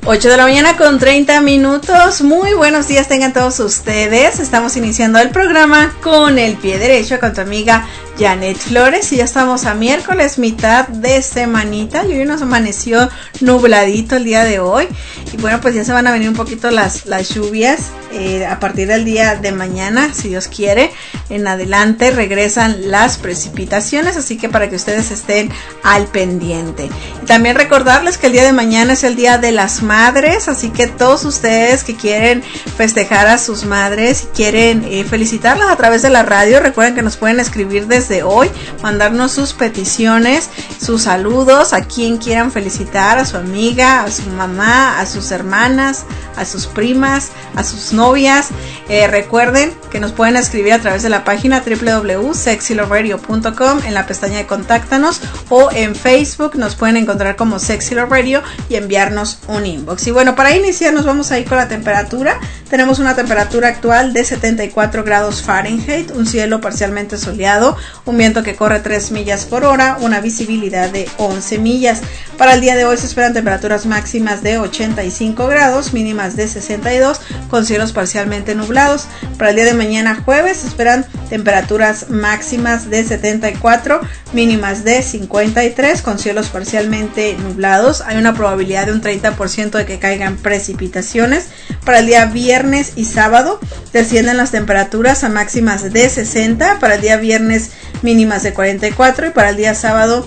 8 de la mañana con 30 minutos. Muy buenos días tengan todos ustedes. Estamos iniciando el programa con el pie derecho con tu amiga Janet Flores y ya estamos a miércoles, mitad de semanita, y hoy nos amaneció nubladito el día de hoy y bueno, pues ya se van a venir un poquito las lluvias a partir del día de mañana, si Dios quiere. En adelante regresan las precipitaciones, así que para que ustedes estén al pendiente. Y también recordarles que el día de mañana es el Día de las Madres, así que todos ustedes que quieren festejar a sus madres y quieren felicitarlas a través de la radio, recuerden que nos pueden escribir desde hoy, mandarnos sus peticiones, sus saludos, a quien quieran felicitar, a su amiga, a su mamá, a sus hermanas, a sus primas, a sus novias. Recuerden que nos pueden escribir a través de la página www.sexyloveradio.com en la pestaña de Contáctanos, o en Facebook nos pueden encontrar como Sexy Love Radio y enviarnos un inbox. Y bueno, para iniciar nos vamos a ir con la temperatura. Tenemos una temperatura actual de 74 grados Fahrenheit, un cielo parcialmente soleado, un viento que corre 3 millas por hora, una visibilidad de 11 millas. Para el día de hoy se esperan temperaturas máximas de 85 grados, mínimas de 62, con cielos parcialmente nublados. Para el día de mañana jueves se esperan temperaturas máximas de 74, mínimas de 53, con cielos parcialmente nublados. Hay una probabilidad de un 30% de que caigan precipitaciones. Para el día viernes y sábado descienden las temperaturas a máximas de 60, para el día viernes mínimas de 44 y para el día sábado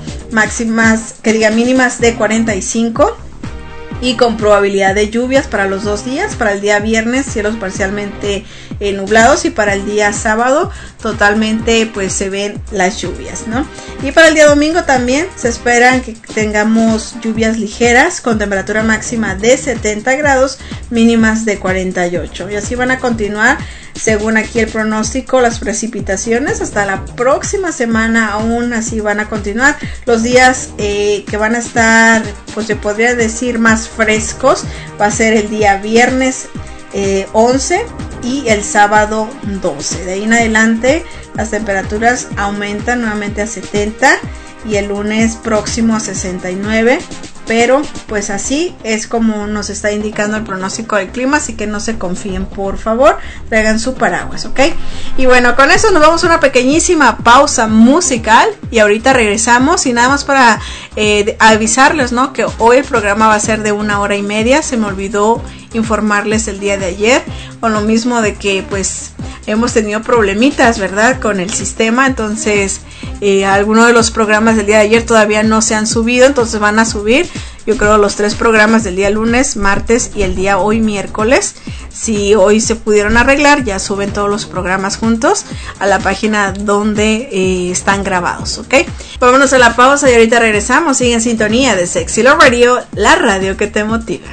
mínimas de 45. Y con probabilidad de lluvias para los 2 días. Para el día viernes cielos parcialmente nublados y para el día sábado totalmente pues se ven las lluvias, ¿no? Y para el día domingo también se esperan que tengamos lluvias ligeras con temperatura máxima de 70 grados, mínimas de 48. Y así van a continuar, según aquí el pronóstico, las precipitaciones hasta la próxima semana. Aún así van a continuar los días que van a estar, pues se podría decir, más frescos. Va a ser el día viernes 11 y el sábado 12. De ahí en adelante las temperaturas aumentan nuevamente a 70 y el lunes próximo a 69. Pero pues así es como nos está indicando el pronóstico del clima, así que no se confíen, por favor, traigan su paraguas, ¿ok? Y bueno, con eso nos vamos a una pequeñísima pausa musical y ahorita regresamos. Y nada más para avisarles, ¿no?, que hoy el programa va a ser de 1 hora y media. Se me olvidó informarles el día de ayer, con lo mismo de que pues hemos tenido problemitas, ¿verdad?, con el sistema. Entonces algunos de los programas del día de ayer todavía no se han subido, entonces van a subir, yo creo, los 3 programas del día lunes, martes y el día hoy miércoles. Si hoy se pudieron arreglar, ya suben todos los programas juntos a la página donde están grabados, ¿ok? Vámonos a la pausa y ahorita regresamos. Sigue en sintonía de Sexy Love Radio, la radio que te motiva.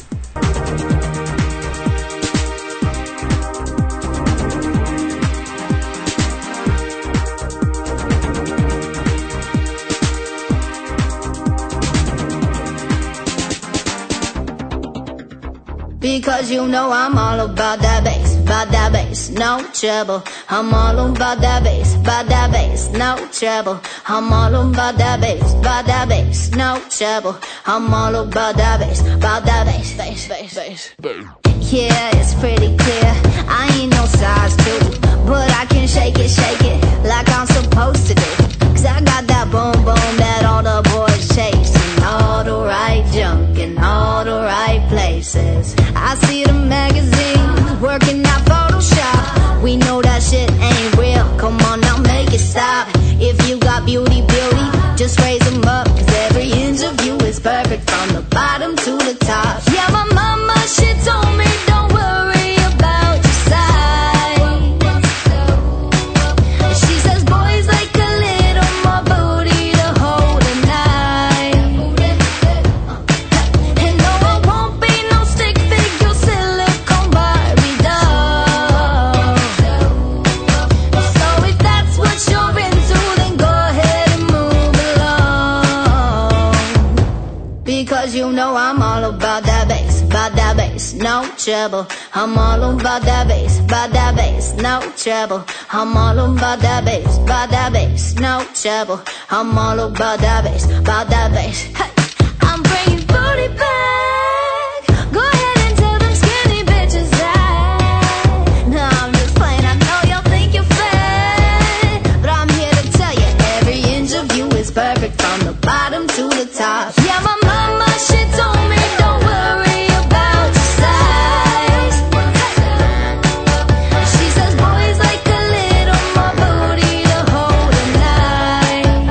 Because you know I'm all about that bass, no trouble. I'm all about that bass, no trouble. I'm all about that bass, no trouble. I'm all about that bass, bass. Yeah, it's pretty clear, I ain't no size 2, but I can shake it like I'm supposed to do. 'Cause I got that boom boom that all the boys chase, and all the right junk in all the right places. I see the magazines working out Photoshop. We know that shit ain't real, come on now make it stop. If you got beauty, just raise them up. 'Cause every inch of you is perfect from the bottom to the top. Yeah, my mama, she told me don't worry about your size. She says boys like a little more booty to hold at night. And no, I won't be no stick figure silicone Barbie doll. So if that's what you're into, then go ahead and move along. Because you know I'm all about that bass, no trouble. I'm all about that bass, no trouble. I'm all about that bass, no trouble. I'm all about that bass, Hey, I'm bringing booty back, perfect from the bottom to the top. Yeah, my mama, she told me don't worry about your size. She says boys like a little more booty to hold at night.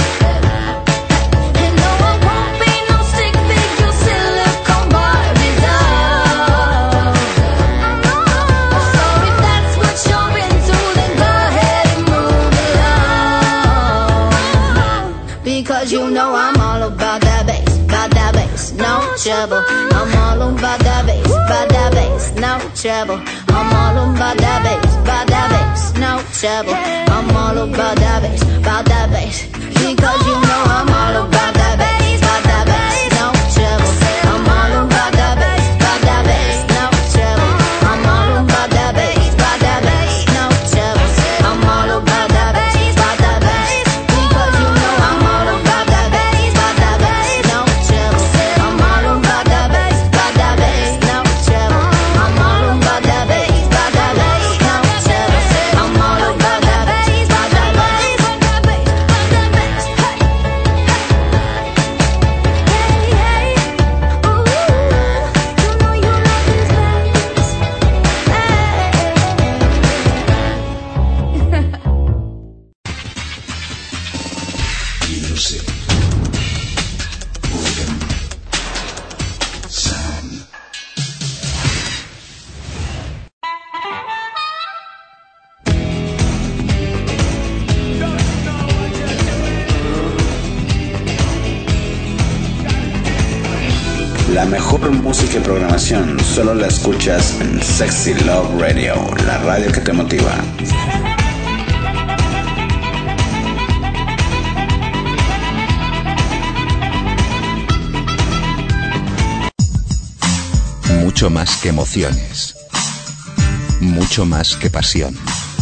And no, I won't be no stick figure silicone Barbie doll. So if that's what you're into, then go ahead and move along. Because you know I'm all about that bass, no trouble. I'm all about that bass, no trouble. I'm all about that bass, no trouble. I'm all about that bass, because you know I'm all about that bass, no trouble. I'm all about that bass, no trouble. I'm all about that bass, no trouble. I'm all about that bass, because you know I'm all about that bass, no trouble. I'm all about that bass, no trouble. I'm all about that bass, no trouble. I'm all about that bass, Music. Rhythm. Sound. La mejor música y programación solo la escuchas en Sexy Love Radio, la radio que te motiva. Mucho más que emociones, mucho más que pasión.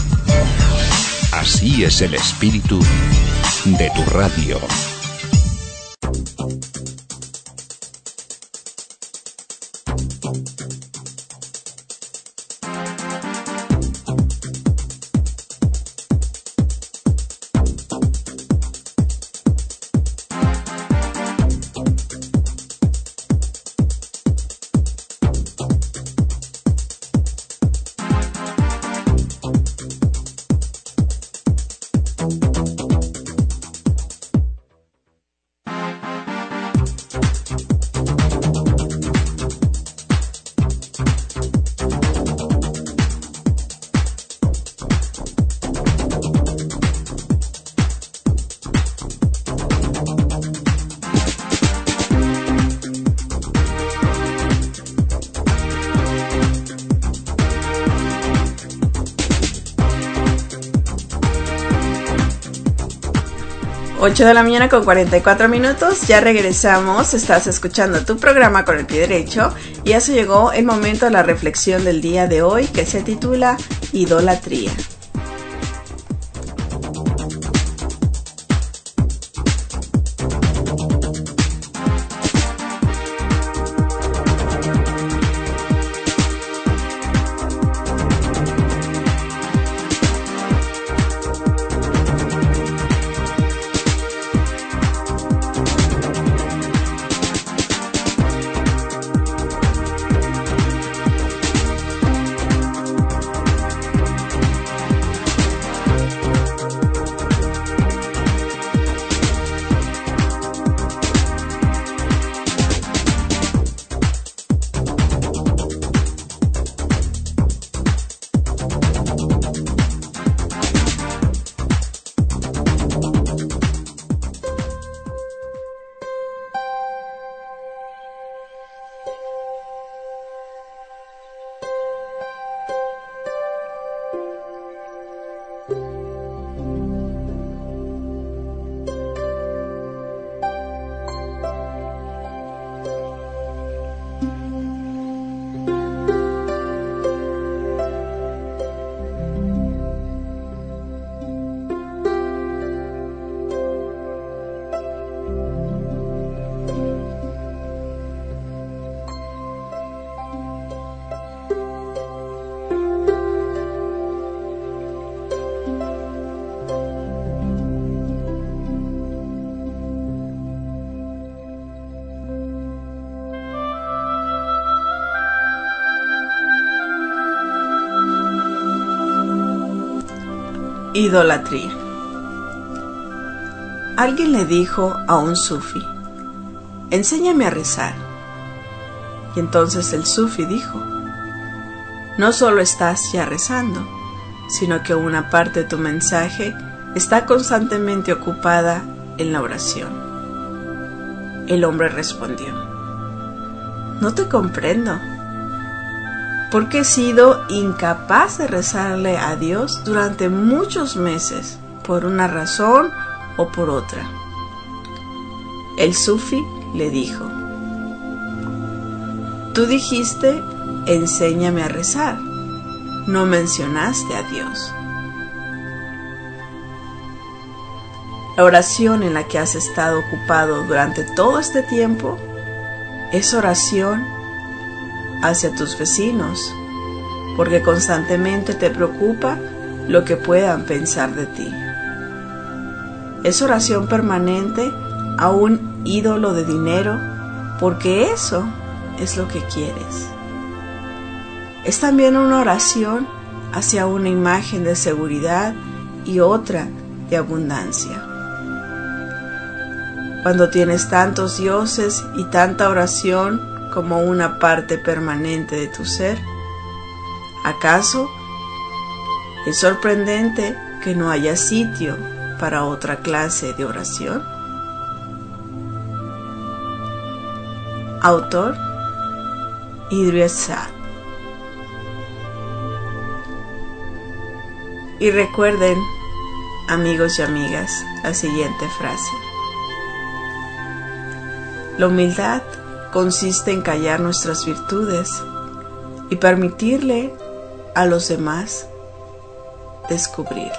Así es el espíritu de tu radio. Ocho de la mañana con 44 minutos, ya regresamos, estás escuchando tu programa Con el Pie Derecho y eso llegó el momento de la reflexión del día de hoy que se titula Idolatría. Idolatría. Alguien le dijo a un sufi: enséñame a rezar. Y entonces el sufi dijo: no solo estás ya rezando, sino que una parte de tu mensaje está constantemente ocupada en la oración. El hombre respondió: no te comprendo, porque he sido incapaz de rezarle a Dios durante muchos meses, por una razón o por otra. El sufi le dijo: tú dijiste, enséñame a rezar, no mencionaste a Dios. La oración en la que has estado ocupado durante todo este tiempo es oración hacia tus vecinos, porque constantemente te preocupa lo que puedan pensar de ti. Es oración permanente a un ídolo de dinero, porque eso es lo que quieres. Es también una oración hacia una imagen de seguridad y otra de abundancia. Cuando tienes tantos dioses y tanta oración como una parte permanente de tu ser, ¿acaso es sorprendente que no haya sitio para otra clase de oración? Autor: Idries Shah. Y recuerden, amigos y amigas, la siguiente frase: la humildad consiste en callar nuestras virtudes y permitirle a los demás descubrirlas.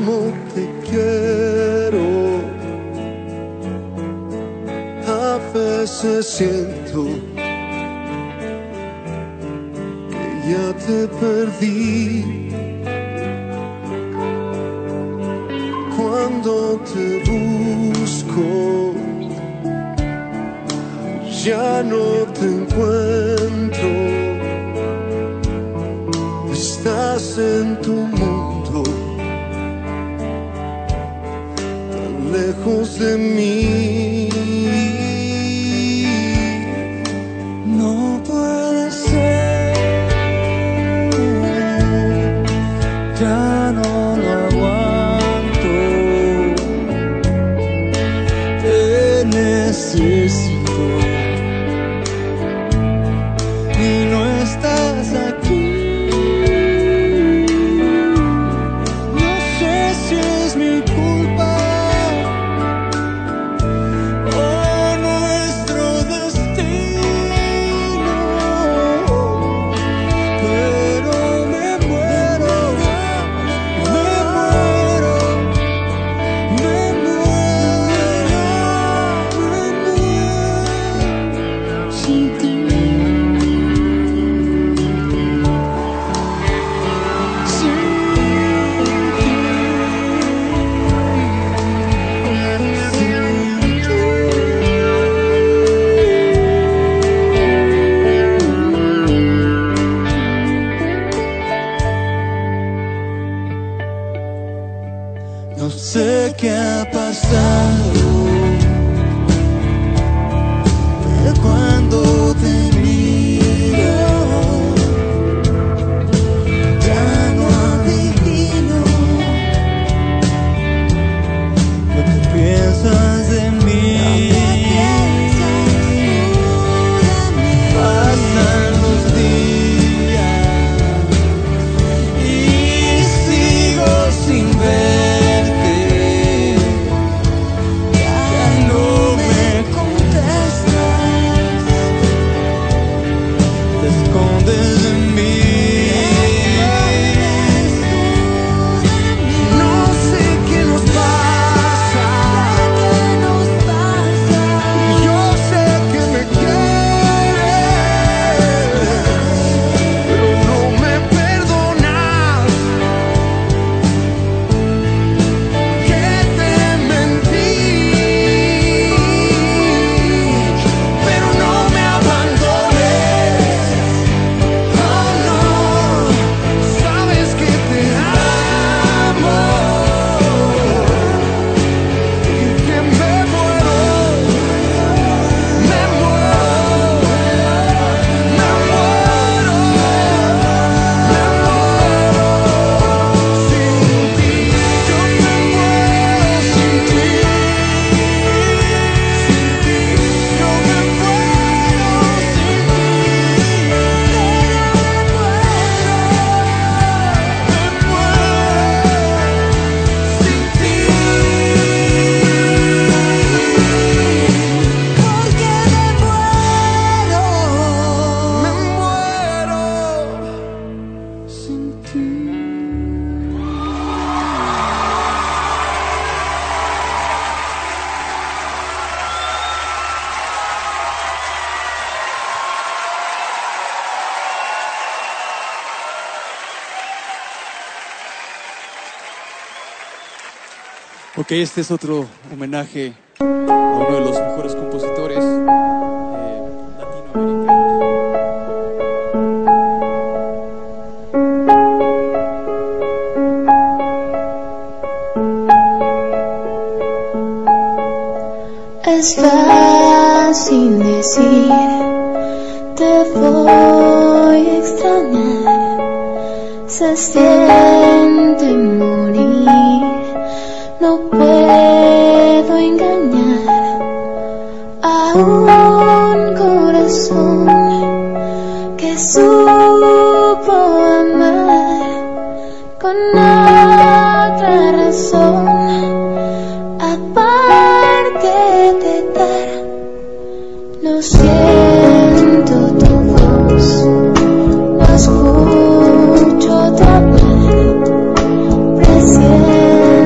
como te quiero. A veces siento que ya te perdí. Cuando te busco, ya no te encuentro. Estás en tu mundo, tan lejos de mí. No puede ser, ya no lo aguanto. Te necesito y no estás aquí. No sé qué ha pasado de cuando te miro. Ya no adivino lo que piensas de mí. Pasan los días y sigo sin ver. Ok, este es otro homenaje a uno de los mejores compositores latinoamericanos. Es fácil decir, te voy a extrañar, se siente morir, no puedo engañar a un corazón que supo amar con otra razón, aparte de dar. Lo siento, tu voz no escucho de hablar, presiento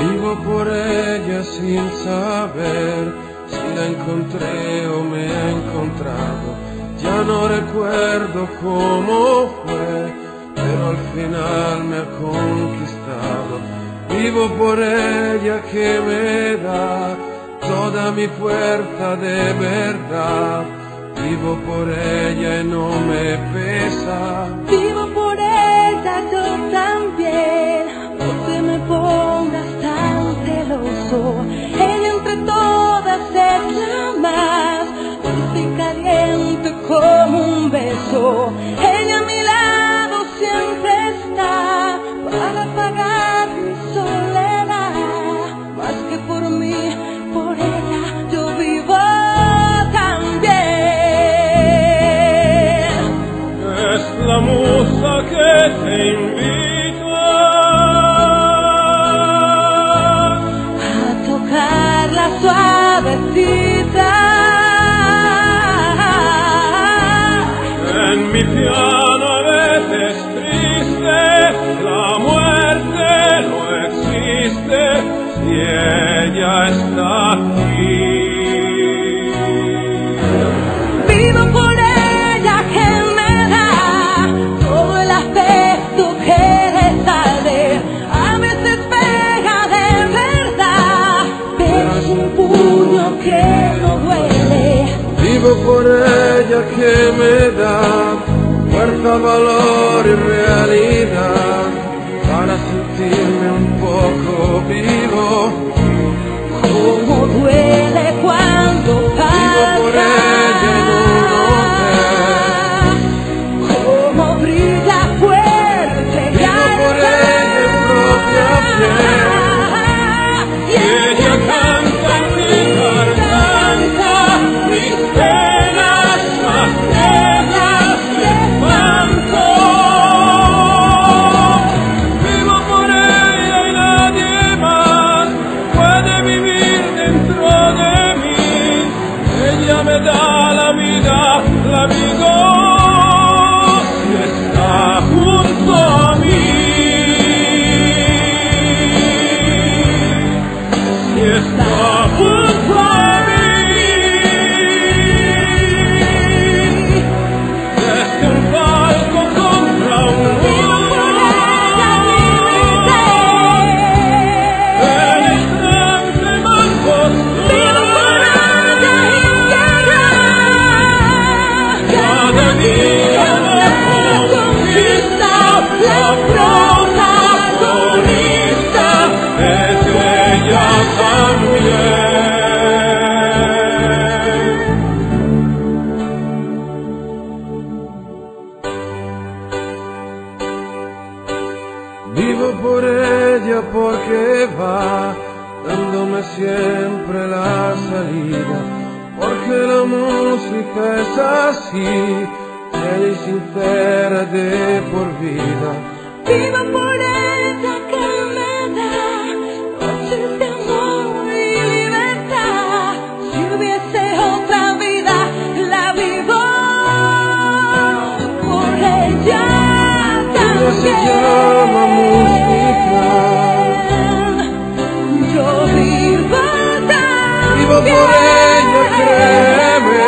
Vivo por ella sin saber si la encontré o me ha encontrado. Ya no recuerdo cómo fue, pero al final me ha conquistado. Vivo por ella que me da toda mi fuerza de verdad. Vivo por ella y no me pesa. Vivo por ella yo también, no te me pongas tan celoso. Ella entre todas es la más dulce y caliente como un beso. Ella a mi lado siempre está para apagar mi soledad. Más que por mí, por ella yo vivo también. Es la musa que te invita a tocar la suavecita. En mi piano a veces triste, la muerte no existe si ella está aquí. Vivo por ella que me da todo el afecto que resalde. A veces pega de verdad, pero es un puño que no duele. Vivo por ella que me da fuerza, valor y realidad para sentirme un poco vivo. Como duele cuando Vivo por ella en un hotel. como brilla fuerte. Vivo por ella en propia piel. Y ella canta en mi garganta mis penas más negras de espanto. Vivo por ella y nadie más puede vivir dentro de mí. Ella me da la vida si está junto a mí. Si está junto a mí. Desde un palco contra un muro, penetrante más oscuro. Cada día me conquista la protagonista, es ella también. Vivo por ella porque va dándome siempre la salida, porque la música es así, bella y sincera de por vida. Vivo por ella que me da noches de amor y libertad. Si hubiese otra vida, la vivo por ella Ella se también. llama música. Yo vivo también. Vivo por ella, créeme.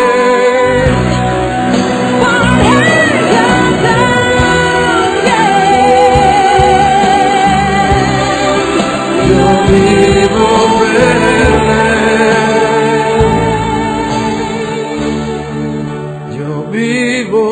Por ella también. Yo vivo verle. Yo vivo.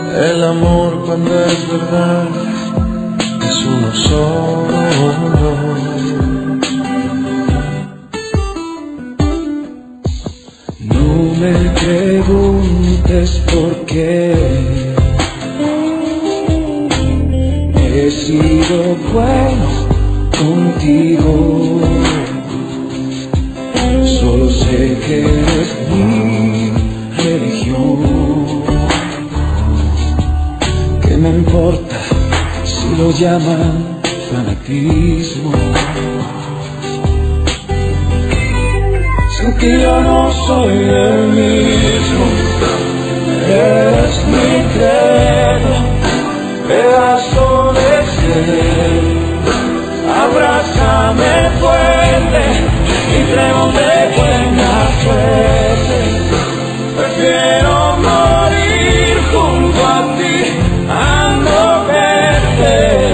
El amor cuando es verdad es uno solo. No me preguntes por qué he sido bueno contigo. Solo sé que eres mi religión. ¿Qué me importa si lo llaman fanatismo? Sin ti yo no soy el mismo. Eres mi credo, pedazo de ser. Abrázame fuerte y creo de buena suerte. Prefiero morir junto a ti a no verte.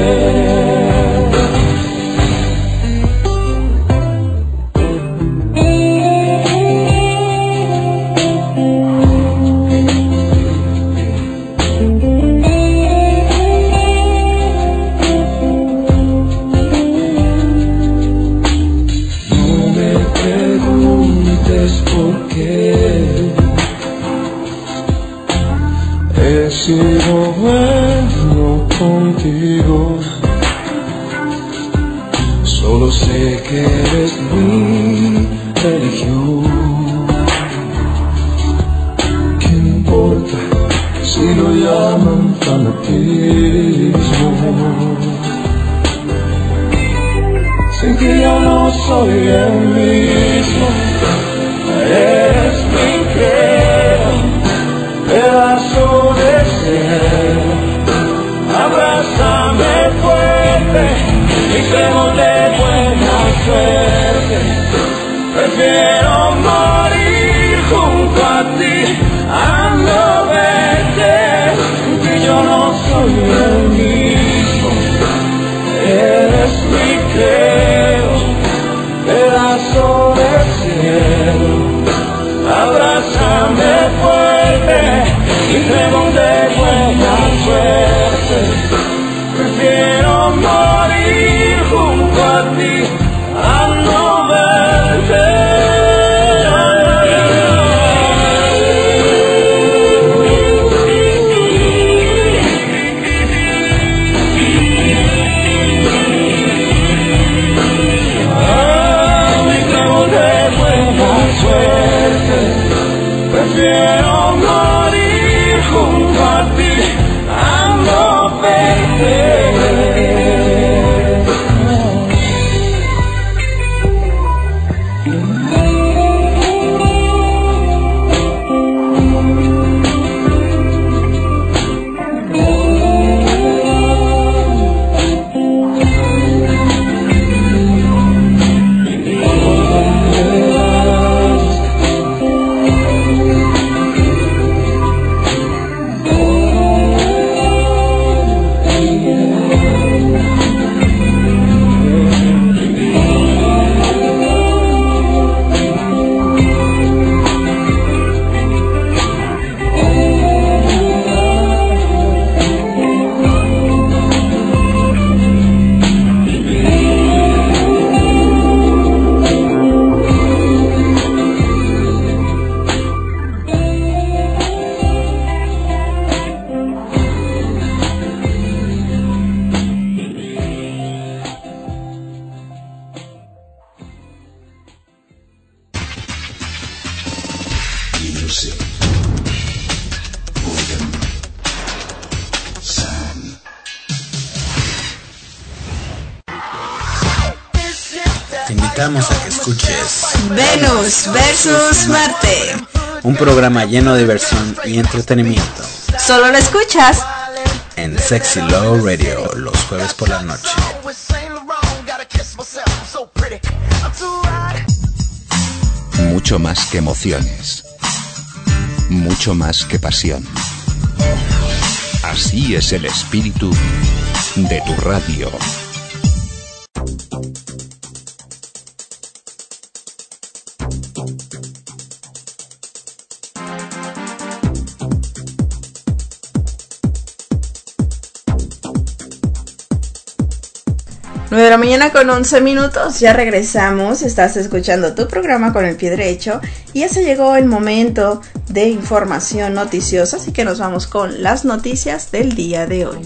He sido bueno contigo. Solo sé que eres mi religión. ¿Qué me importa si lo llaman fanatismo? Sin que yo no soy el mismo. Eres mi credo, pedazo de ser. Abrázame fuerte y creo de buena suerte. Prefiero morir junto a ti a no verte. Que yo no soy el mismo. Eres mi credo, pedazo de cielo. Abrázame fuerte y creo de buena suerte. Prefiero morir junto a ti a no verte. Prefiero morir junto a ti a no verte. Te invitamos a que escuches Venus versus Marte. un programa lleno de diversión y entretenimiento Solo lo escuchas en Sexy Love Radio los jueves por la noche. Mucho más que emociones. Mucho más que pasión. Así es el espíritu de tu radio. 9 de la mañana con 11 minutos, ya regresamos, estás escuchando tu programa Con el Pie Derecho y ya se llegó el momento de información noticiosa, así que nos vamos con las noticias del día de hoy.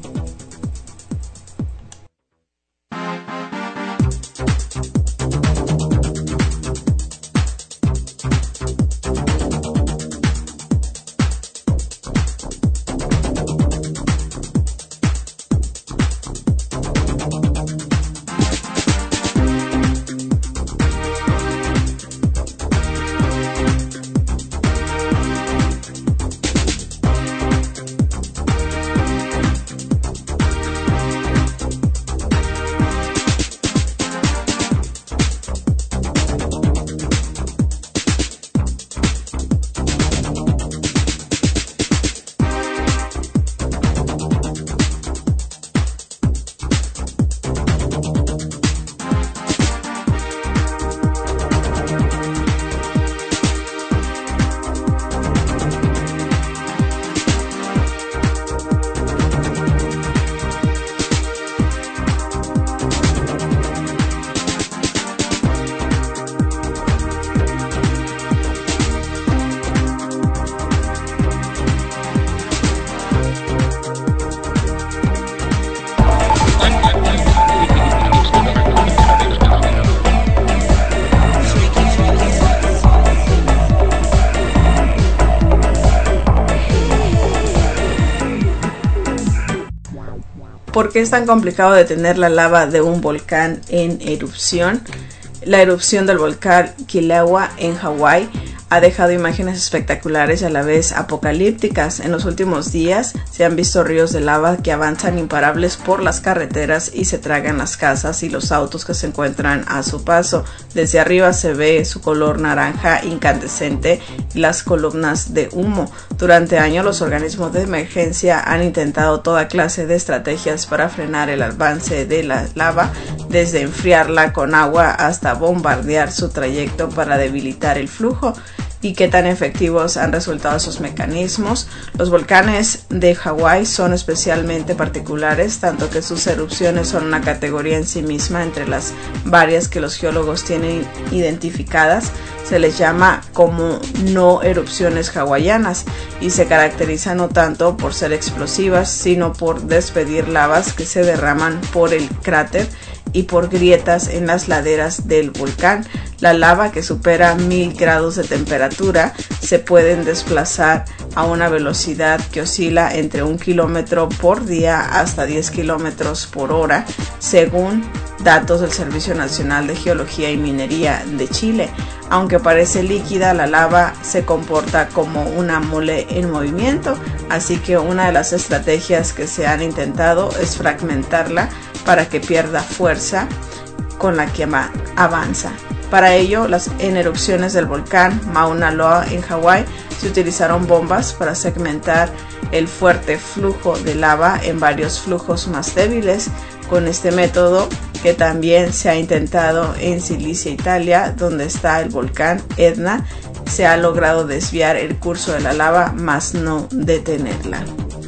¿Por qué es tan complicado detener la lava de un volcán en erupción? La erupción del volcán Kilauea en Hawái ha dejado imágenes espectaculares y a la vez apocalípticas. En los últimos días se han visto ríos de lava que avanzan imparables por las carreteras y se tragan las casas y los autos que se encuentran a su paso. Desde arriba se ve su color naranja incandescente y las columnas de humo. Durante años los organismos de emergencia han intentado toda clase de estrategias para frenar el avance de la lava, desde enfriarla con agua hasta bombardear su trayecto para debilitar el flujo. ¿Y qué tan efectivos han resultado esos mecanismos? Los volcanes de Hawái son especialmente particulares, tanto que sus erupciones son una categoría en sí misma entre las varias que los geólogos tienen identificadas. Se les llama como no erupciones hawaianas y se caracterizan no tanto por ser explosivas, sino por despedir lavas que se derraman por el cráter y por grietas en las laderas del volcán. La lava, que supera 1000 grados de temperatura, se pueden desplazar a una velocidad que oscila entre 1 kilómetro por día hasta 10 kilómetros por hora, según datos del Servicio Nacional de Geología y Minería de Chile. Aunque parece líquida, la lava se comporta como una mole en movimiento, así que una de las estrategias que se han intentado es fragmentarla para que pierda fuerza con la que avanza. Para ello, en erupciones del volcán Mauna Loa en Hawái se utilizaron bombas para segmentar el fuerte flujo de lava en varios flujos más débiles. Con este método, que también se ha intentado en Sicilia, Italia, donde está el volcán Etna, se ha logrado desviar el curso de la lava, mas no detenerla.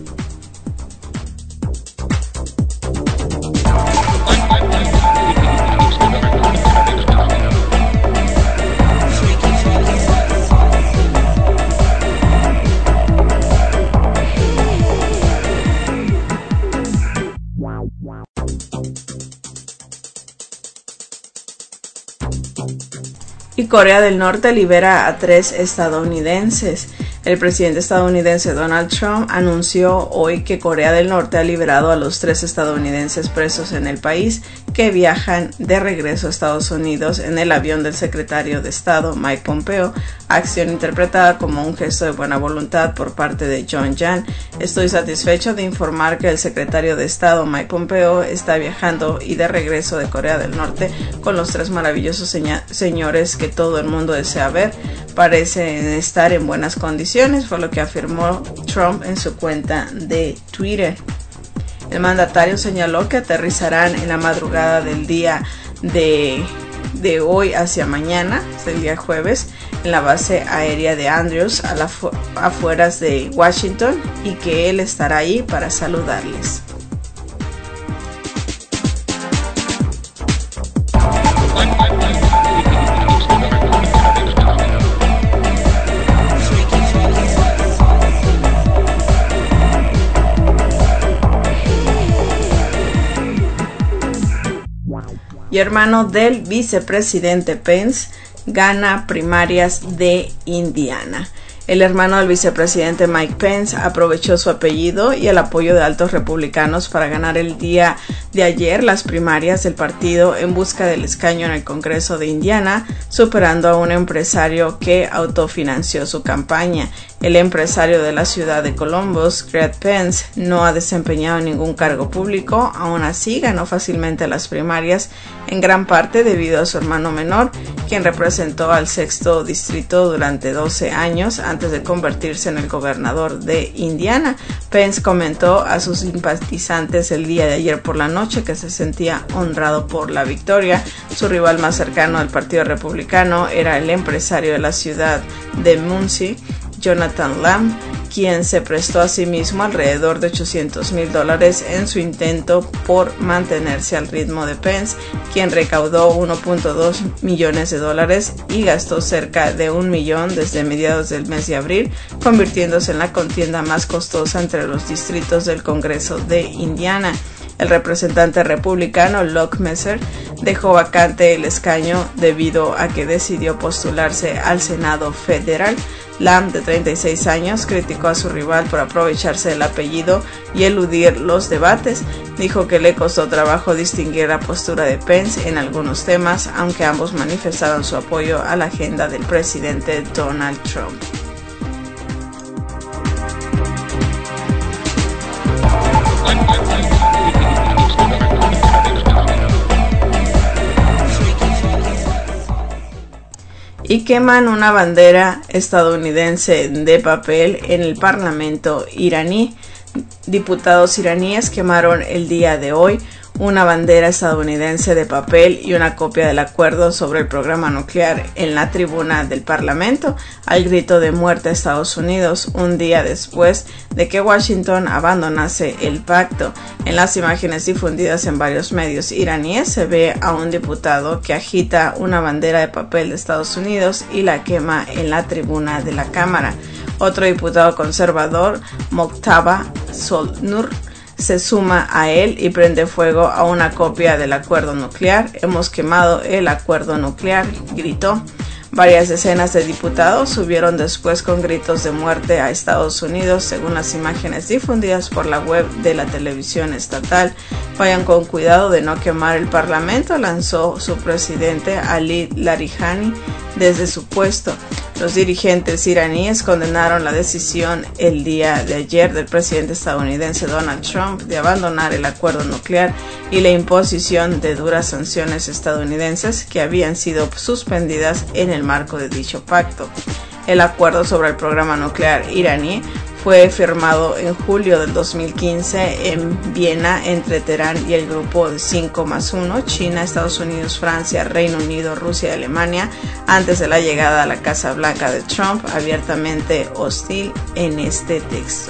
Y Corea del Norte libera a 3 estadounidenses. El presidente estadounidense Donald Trump anunció hoy que Corea del Norte ha liberado a los 3 estadounidenses presos en el país que viajan de regreso a Estados Unidos en el avión del secretario de Estado Mike Pompeo, acción interpretada como un gesto de buena voluntad por parte de Pyongyang. Estoy satisfecho de informar que el secretario de Estado Mike Pompeo está viajando y de regreso de Corea del Norte con los 3 maravillosos señores que todo el mundo desea ver. Parecen estar en buenas condiciones, fue lo que afirmó Trump en su cuenta de Twitter. El mandatario señaló que aterrizarán en la madrugada del día de hoy hacia mañana, es el día jueves, en la base aérea de Andrews, a las afueras de Washington, y que él estará ahí para saludarles. y hermano del vicepresidente Pence, gana primarias de Indiana. El hermano del vicepresidente Mike Pence aprovechó su apellido y el apoyo de altos republicanos para ganar el día de ayer las primarias del partido en busca del escaño en el Congreso de Indiana, superando a un empresario que autofinanció su campaña. El empresario de la ciudad de Columbus, Greg Pence, no ha desempeñado ningún cargo público, aún así ganó fácilmente las primarias, en gran parte debido a su hermano menor, quien representó al 6º distrito durante 12 años antes de convertirse en el gobernador de Indiana. Pence comentó a sus simpatizantes el día de ayer por la noche que se sentía honrado por la victoria. Su rival más cercano del Partido Republicano era el empresario de la ciudad de Muncie, Jonathan Lamb, quien se prestó a sí mismo alrededor de $800,000 en su intento por mantenerse al ritmo de Pence, quien recaudó $1.2 millones y gastó cerca de $1 millón desde mediados del mes de abril, convirtiéndose en la contienda más costosa entre los distritos del Congreso de Indiana. El representante republicano Luke Messer dejó vacante el escaño debido a que decidió postularse al Senado federal. Lamb, de 36 años, criticó a su rival por aprovecharse del apellido y eludir los debates. Dijo que le costó trabajo distinguir la postura de Pence en algunos temas, aunque ambos manifestaron su apoyo a la agenda del presidente Donald Trump. Y queman una bandera estadounidense de papel en el Parlamento iraní. Diputados iraníes quemaron el día de hoy una bandera estadounidense de papel y una copia del acuerdo sobre el programa nuclear en la tribuna del Parlamento, al grito de muerte a Estados Unidos, un día después de que Washington abandonase el pacto. En las imágenes difundidas en varios medios iraníes se ve a un diputado que agita una bandera de papel de Estados Unidos y la quema en la tribuna de la Cámara. Otro diputado conservador, Mojtaba Solnur, se suma a él y prende fuego a una copia del acuerdo nuclear. Hemos quemado el acuerdo nuclear, gritó. Varias decenas de diputados subieron después con gritos de muerte a Estados Unidos, según las imágenes difundidas por la web de la televisión estatal. Vayan con cuidado de no quemar el Parlamento, lanzó su presidente Ali Larijani desde su puesto. Los dirigentes iraníes condenaron la decisión el día de ayer del presidente estadounidense Donald Trump de abandonar el acuerdo nuclear y la imposición de duras sanciones estadounidenses que habían sido suspendidas en el marco de dicho pacto. El acuerdo sobre el programa nuclear iraní fue firmado en julio del 2015 en Viena entre Teherán y el grupo de 5+1, China, Estados Unidos, Francia, Reino Unido, Rusia y Alemania, antes de la llegada a la Casa Blanca de Trump, abiertamente hostil en este texto.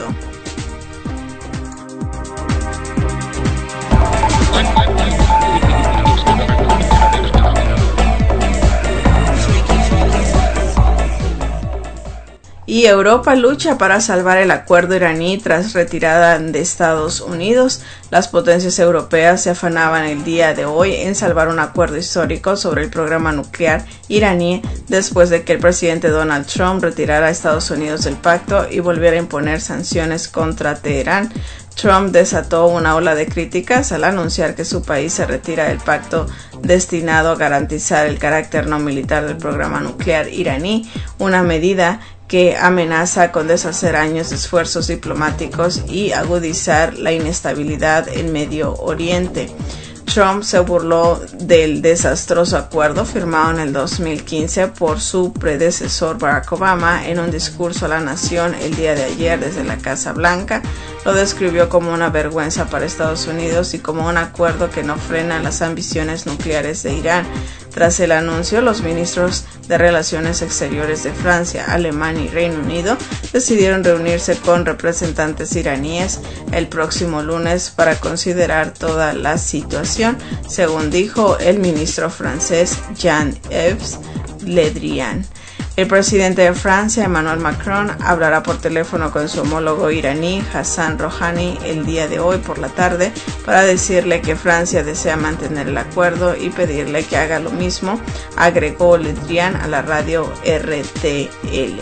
Y Europa lucha para salvar el acuerdo iraní tras retirada de Estados Unidos. Las potencias europeas se afanaban el día de hoy en salvar un acuerdo histórico sobre el programa nuclear iraní después de que el presidente Donald Trump retirara a Estados Unidos del pacto y volviera a imponer sanciones contra Teherán. Trump desató una ola de críticas al anunciar que su país se retira del pacto destinado a garantizar el carácter no militar del programa nuclear iraní, una medida que amenaza con deshacer años de esfuerzos diplomáticos y agudizar la inestabilidad en Medio Oriente. Trump se burló del desastroso acuerdo firmado en el 2015 por su predecesor Barack Obama en un discurso a la nación el día de ayer desde la Casa Blanca. Lo describió como una vergüenza para Estados Unidos y como un acuerdo que no frena las ambiciones nucleares de Irán. Tras el anuncio, los ministros de Relaciones Exteriores de Francia, Alemania y Reino Unido decidieron reunirse con representantes iraníes el próximo lunes para considerar toda la situación, según dijo el ministro francés Jean-Yves Le Drian. El presidente de Francia, Emmanuel Macron, hablará por teléfono con su homólogo iraní, Hassan Rouhani, el día de hoy por la tarde para decirle que Francia desea mantener el acuerdo y pedirle que haga lo mismo, agregó Le Drian a la radio RTL.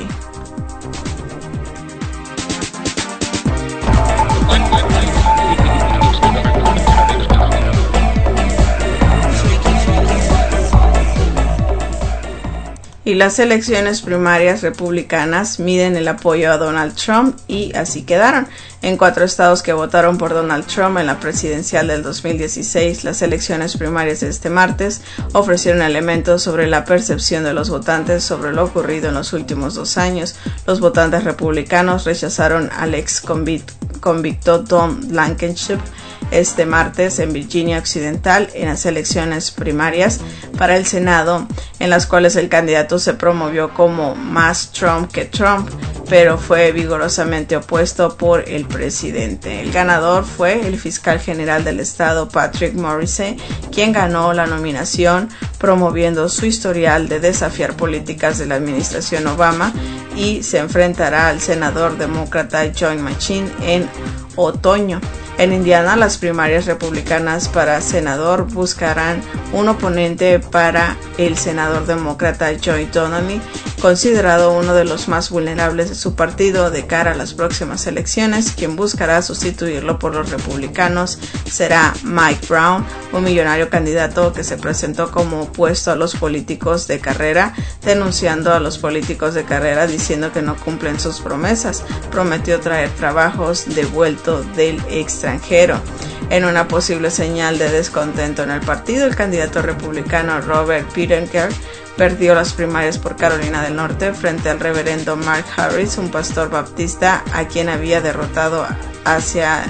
Y las elecciones primarias republicanas miden el apoyo a Donald Trump y así quedaron. En 4 estados que votaron por Donald Trump en la presidencial del 2016, las elecciones primarias de este martes ofrecieron elementos sobre la percepción de los votantes sobre lo ocurrido en los últimos 2 años. Los votantes republicanos rechazaron al ex convicto Tom Blankenship este martes en Virginia Occidental en las elecciones primarias para el Senado, en las cuales el candidato se promovió como más Trump que Trump, pero fue vigorosamente opuesto por el presidente. El ganador fue el fiscal general del estado, Patrick Morrisey, quien ganó la nominación promoviendo su historial de desafiar políticas de la administración Obama, y se enfrentará al senador demócrata Joe Manchin en otoño. En Indiana, las primarias republicanas para senador buscarán un oponente para el senador demócrata Joe Donnelly, considerado uno de los más vulnerables de su partido de cara a las próximas elecciones. Quien buscará sustituirlo por los republicanos será Mike Brown, un millonario candidato que se presentó como opuesto a los políticos de carrera, denunciando a los políticos de carrera diciendo que no cumplen sus promesas. Prometió traer trabajos de vuelto del extranjero. En una posible señal de descontento en el partido, el candidato republicano Robert Bittinger perdió las primarias por Carolina del Norte frente al reverendo Mark Harris, un pastor baptista a quien había derrotado hacia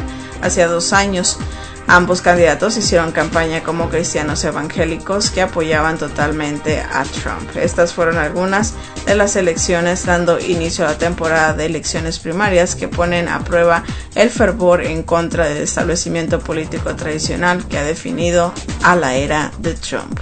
2 años. Ambos candidatos hicieron campaña como cristianos evangélicos que apoyaban totalmente a Trump. Estas fueron algunas de las elecciones, dando inicio a la temporada de elecciones primarias que ponen a prueba el fervor en contra del establecimiento político tradicional que ha definido a la era de Trump.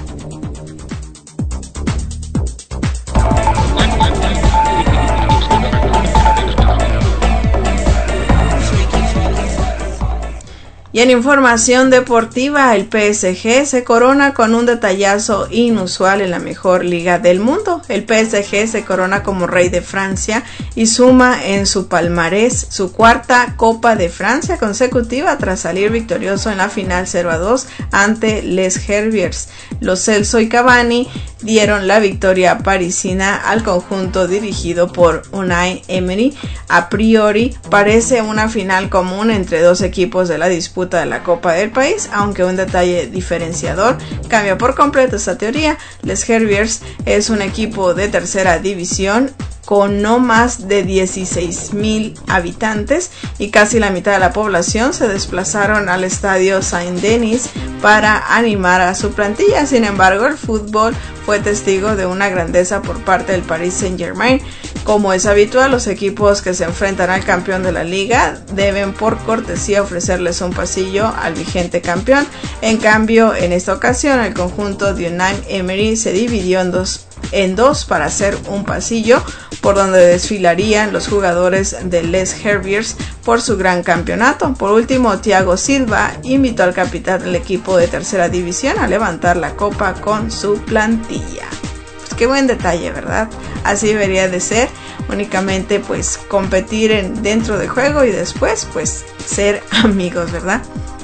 Y en información deportiva, el PSG se corona con un detallazo inusual en la mejor liga del mundo. El PSG se corona como rey de Francia y suma en su palmarés su 4ª Copa de Francia consecutiva tras salir victorioso en la final 0-2 ante Les Herbiers. Los Celso y Cavani dieron la victoria parisina al conjunto dirigido por Unai Emery. A priori parece una final común entre 2 equipos de la disputa de la Copa del país, aunque un detalle diferenciador cambia por completo esta teoría. Les Herbiers es un equipo de tercera división con no más de 16,000 habitantes y casi la mitad de la población se desplazaron al estadio Saint-Denis para animar a su plantilla. Sin embargo, el fútbol fue testigo de una grandeza por parte del Paris Saint-Germain. Como es habitual, los equipos que se enfrentan al campeón de la liga deben por cortesía ofrecerles un pasillo al vigente campeón. En cambio, en esta ocasión, el conjunto de Unai Emery se dividió en dos para hacer un pasillo por donde desfilarían los jugadores de Les Herbiers por su gran campeonato. Por último, Thiago Silva invitó al capitán del equipo de tercera división a levantar la copa con su plantilla. Pues qué buen detalle, ¿verdad? Así debería de ser, únicamente pues competir dentro del juego y después pues ser amigos, ¿verdad?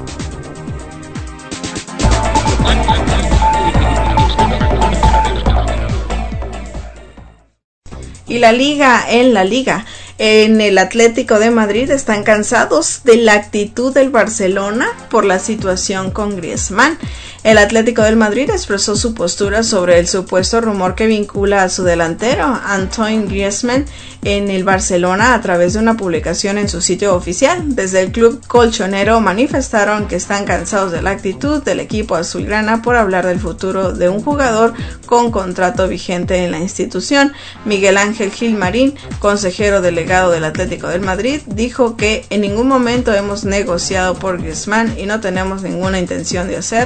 Y la liga, en el Atlético de Madrid están cansados de la actitud del Barcelona por la situación con Griezmann. El Atlético del Madrid expresó su postura sobre el supuesto rumor que vincula a su delantero, Antoine Griezmann, en el Barcelona a través de una publicación en su sitio oficial. Desde el club colchonero manifestaron que están cansados de la actitud del equipo azulgrana por hablar del futuro de un jugador con contrato vigente en la institución. Miguel Ángel Gilmarín, consejero delegado del Atlético del Madrid, dijo que en ningún momento hemos negociado por Griezmann y no tenemos ninguna intención de hacerlo.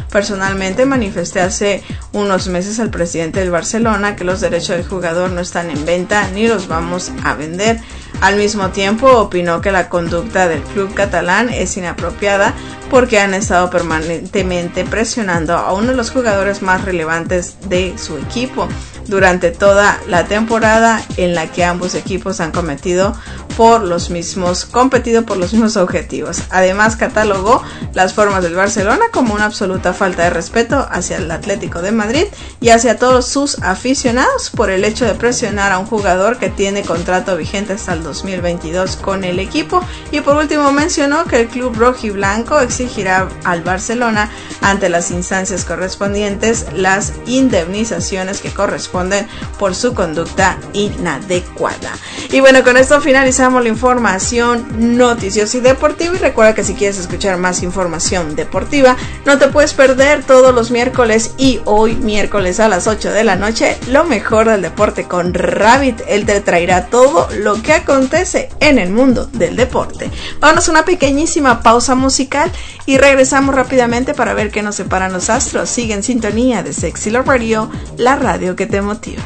Personalmente manifesté hace unos meses al presidente del Barcelona que los derechos del jugador no están en venta ni los vamos a vender. Al mismo tiempo opinó que la conducta del club catalán es inapropiada porque han estado permanentemente presionando a uno de los jugadores más relevantes de su equipo durante toda la temporada en la que ambos equipos han competido por los mismos objetivos. Además, catalogó las formas del Barcelona como una absoluta falta de respeto hacia el Atlético de Madrid y hacia todos sus aficionados por el hecho de presionar a un jugador que tiene contrato vigente hasta el 2022 con el equipo. Y por último mencionó que el club rojiblanco exigirá al Barcelona ante las instancias correspondientes las indemnizaciones que corresponden por su conducta inadecuada. Y bueno, con esto finalizamos la información noticiosa y deportiva, y recuerda que si quieres escuchar más información deportiva no te puedes perder todos los miércoles y hoy miércoles a las 8 de la noche lo mejor del deporte con Rabbit. Él te traerá todo lo que acontece en el mundo del deporte. Vámonos a una pequeñísima pausa musical y regresamos rápidamente para ver qué nos separan los astros. Sigue en sintonía de Sexy Love Radio, la radio que te motiva.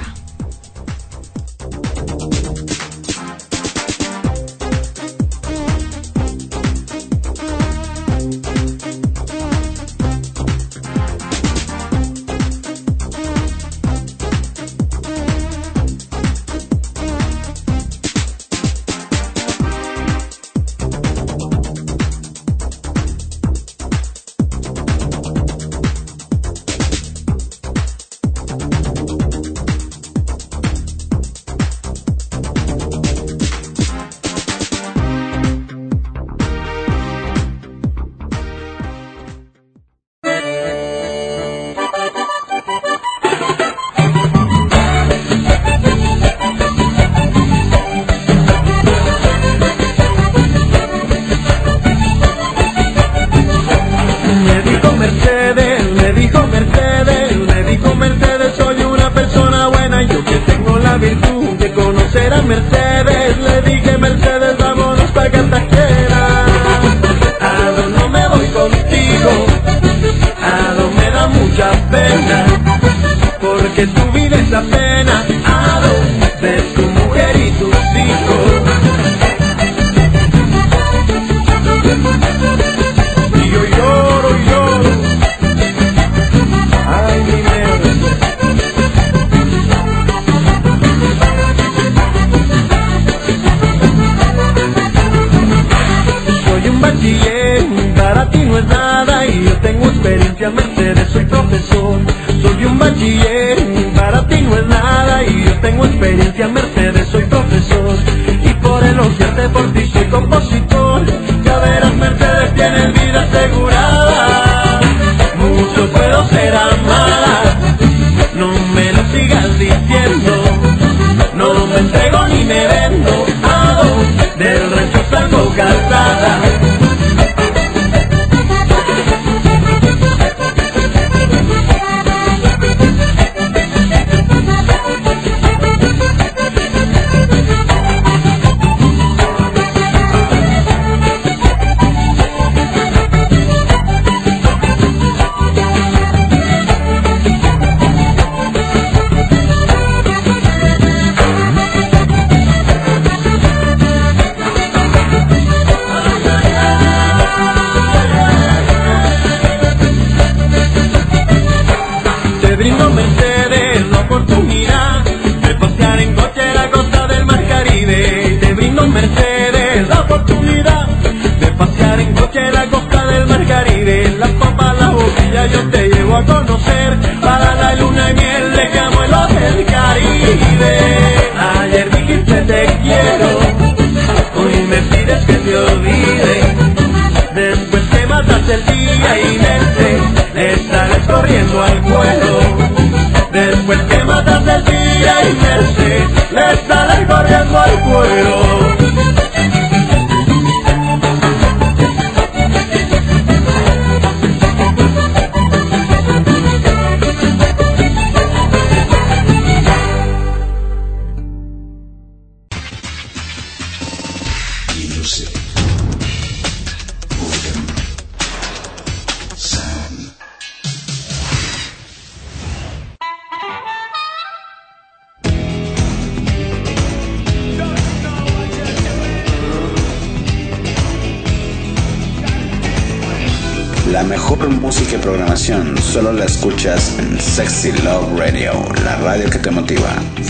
La mejor música y programación solo la escuchas en Sexy Love Radio, la radio que te motiva.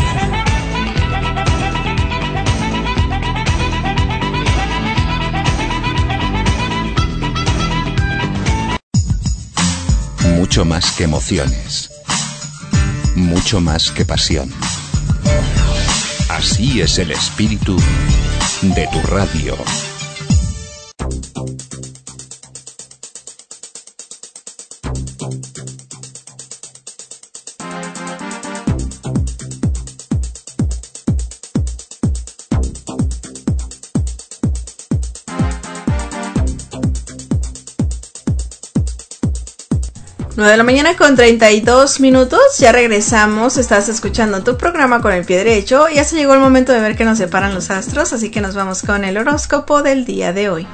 Mucho más que emociones. Mucho más que pasión. Así es el espíritu de tu radio. De la mañana con 32 minutos, ya regresamos, estás escuchando tu programa con el pie derecho, ya se llegó el momento de ver qué nos separan los astros, así que nos vamos con el horóscopo del día de hoy.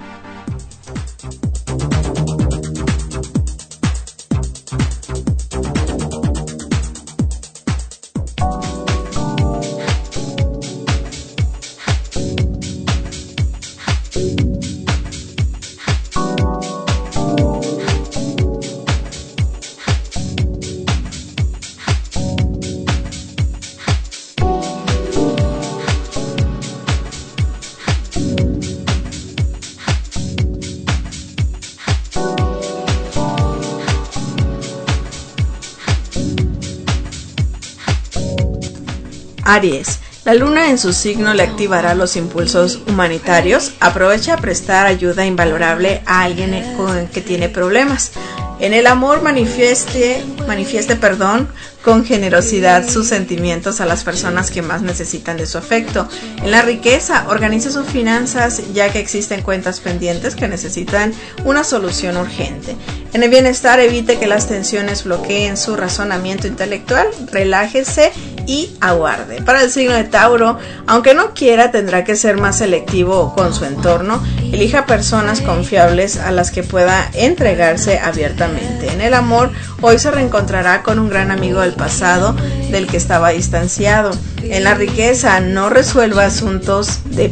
Aries, la luna en su signo le activará los impulsos humanitarios. Aprovecha a prestar ayuda invalorable a alguien que tiene problemas. En el amor manifieste con generosidad sus sentimientos a las personas que más necesitan de su afecto. En la riqueza, organice sus finanzas ya que existen cuentas pendientes que necesitan una solución urgente. En el bienestar, evite que las tensiones bloqueen su razonamiento intelectual, relájese y aguarde. Para el signo de Tauro, aunque no quiera, tendrá que ser más selectivo con su entorno. Elija personas confiables a las que pueda entregarse abiertamente. En el amor, hoy se reencontrará con un gran amigo del pasado del que estaba distanciado. En la riqueza, no resuelva asuntos de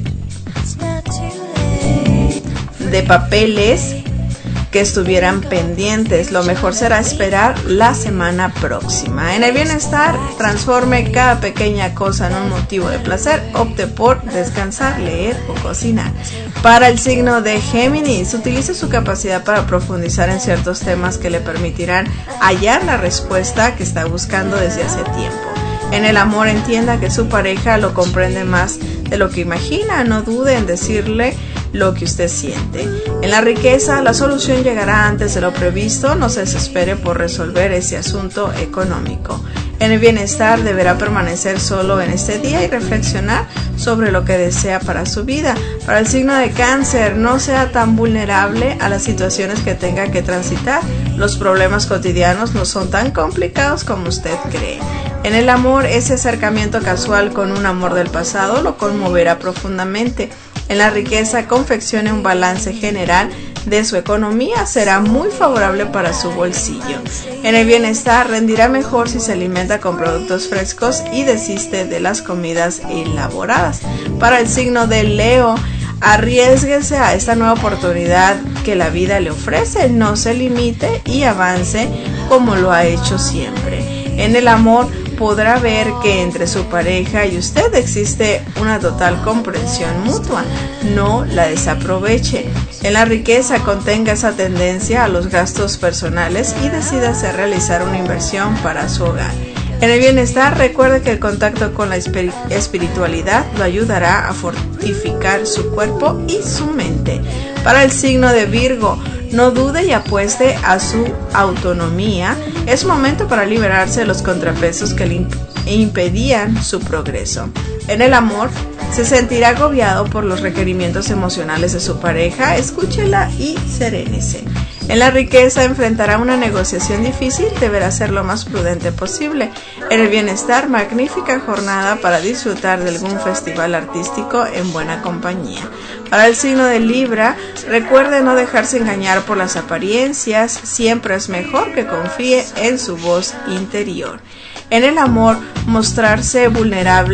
papeles que estuvieran pendientes. Lo mejor será esperar la semana próxima. En el bienestar, transforme cada pequeña cosa en un motivo de placer. Opte por descansar, leer o cocinar. Para el signo de Géminis, utilice su capacidad para profundizar en ciertos temas que le permitirán hallar la respuesta que está buscando desde hace tiempo. En el amor, entienda que su pareja lo comprende más de lo que imagina. No dude en decirle lo que usted siente. En la riqueza, la solución llegará antes de lo previsto. No se desespere por resolver ese asunto económico. En el bienestar, deberá permanecer solo en este día y reflexionar sobre lo que desea para su vida. Para el signo de Cáncer, no sea tan vulnerable a las situaciones que tenga que transitar. Los problemas cotidianos no son tan complicados como usted cree. En el amor, ese acercamiento casual con un amor del pasado lo conmoverá profundamente. En la riqueza, confeccione un balance general de su economía, será muy favorable para su bolsillo. En el bienestar, rendirá mejor si se alimenta con productos frescos y desiste de las comidas elaboradas. Para el signo de Leo, arriésguese a esta nueva oportunidad que la vida le ofrece, no se limite y avance como lo ha hecho siempre. En el amor, podrá ver que entre su pareja y usted existe una total comprensión mutua. No la desaproveche. En la riqueza, contenga esa tendencia a los gastos personales y decídase realizar una inversión para su hogar. En el bienestar, recuerde que el contacto con la espiritualidad lo ayudará a fortificar su cuerpo y su mente. Para el signo de Virgo, no dude y apueste a su autonomía. Es momento para liberarse de los contrapesos que le impedían su progreso. En el amor, se sentirá agobiado por los requerimientos emocionales de su pareja. Escúchela y serénese. En la riqueza, enfrentará una negociación difícil, deberá ser lo más prudente posible. En el bienestar, magnífica jornada para disfrutar de algún festival artístico en buena compañía. Para el signo de Libra, recuerde no dejarse engañar por las apariencias, siempre es mejor que confíe en su voz interior. En el amor, mostrarse vulnerable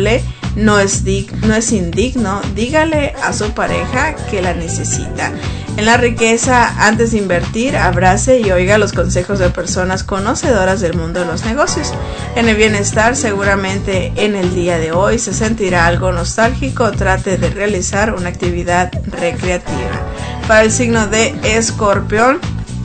no es indigno, dígale a su pareja que la necesita. En la riqueza, antes de invertir, abrace y oiga los consejos de personas conocedoras del mundo de los negocios. En el bienestar, seguramente en el día de hoy se sentirá algo nostálgico, trate de realizar una actividad recreativa. Para el signo de Escorpión,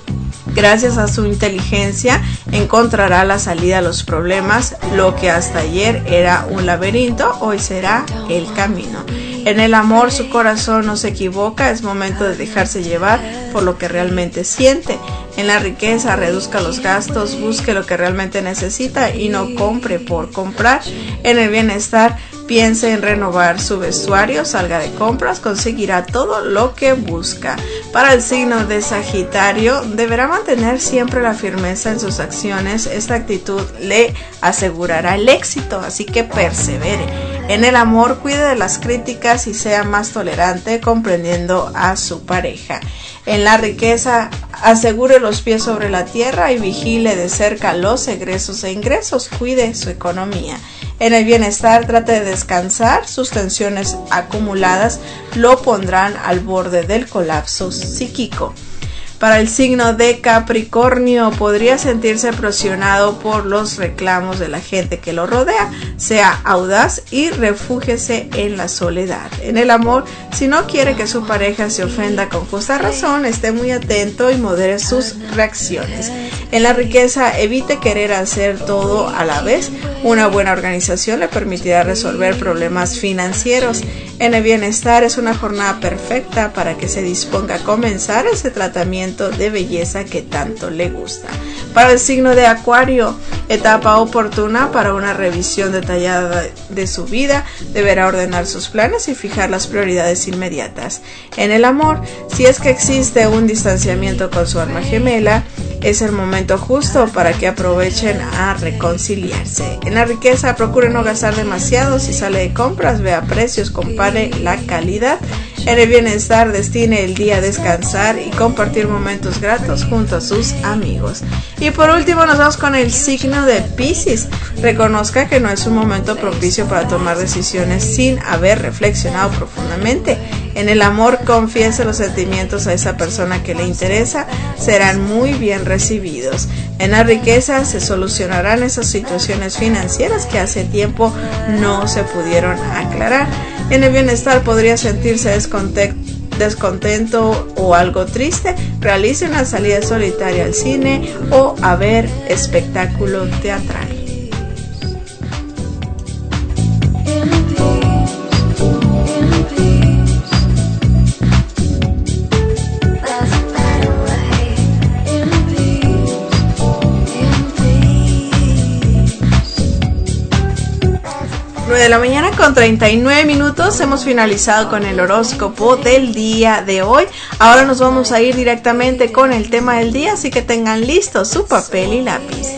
gracias a su inteligencia encontrará la salida a los problemas. Lo que hasta ayer era un laberinto, hoy será el camino. En el amor, su corazón no se equivoca, es momento de dejarse llevar por lo que realmente siente. En la riqueza, reduzca los gastos, busque lo que realmente necesita y no compre por comprar. En el bienestar, piense en renovar su vestuario, salga de compras, conseguirá todo lo que busca. Para el signo de Sagitario, deberá mantener siempre la firmeza en sus acciones. Esta actitud le asegurará el éxito, así que persevere. En el amor, cuide de las críticas y sea más tolerante, comprendiendo a su pareja. En la riqueza, asegure los pies sobre la tierra y vigile de cerca los egresos e ingresos, cuide su economía. En el bienestar, trate de descansar, sus tensiones acumuladas lo pondrán al borde del colapso psíquico. Para el signo de Capricornio, podría sentirse presionado por los reclamos de la gente que lo rodea. Sea audaz y refúgiese en la soledad. En el amor, si no quiere que su pareja se ofenda con justa razón, esté muy atento y modere sus reacciones. En la riqueza, evite querer hacer todo a la vez. Una buena organización le permitirá resolver problemas financieros. En el bienestar, es una jornada perfecta para que se disponga a comenzar ese tratamiento de belleza que tanto le gusta. Para el signo de Acuario, etapa oportuna para una revisión detallada de su vida, deberá ordenar sus planes y fijar las prioridades inmediatas. En el amor, si es que existe un distanciamiento con su alma gemela, es el momento justo para que aprovechen a reconciliarse. En la riqueza, procure no gastar demasiado. Si sale de compras, vea precios, compare la calidad. En el bienestar, destine el día a descansar y compartir momentos gratos junto a sus amigos. Y por último, nos vamos con el signo de Piscis. Reconozca que no es un momento propicio para tomar decisiones sin haber reflexionado profundamente. En el amor, confiese los sentimientos a esa persona que le interesa, serán muy bien recibidos. En la riqueza, se solucionarán esas situaciones financieras que hace tiempo no se pudieron aclarar. En el bienestar, podría sentirse descontento o algo triste. Realice una salida solitaria al cine o a ver espectáculo teatral. De la mañana con 39 minutos, hemos finalizado con el horóscopo del día de hoy. Ahora nos vamos a ir directamente con el tema del día, así que tengan listos su papel y lápiz.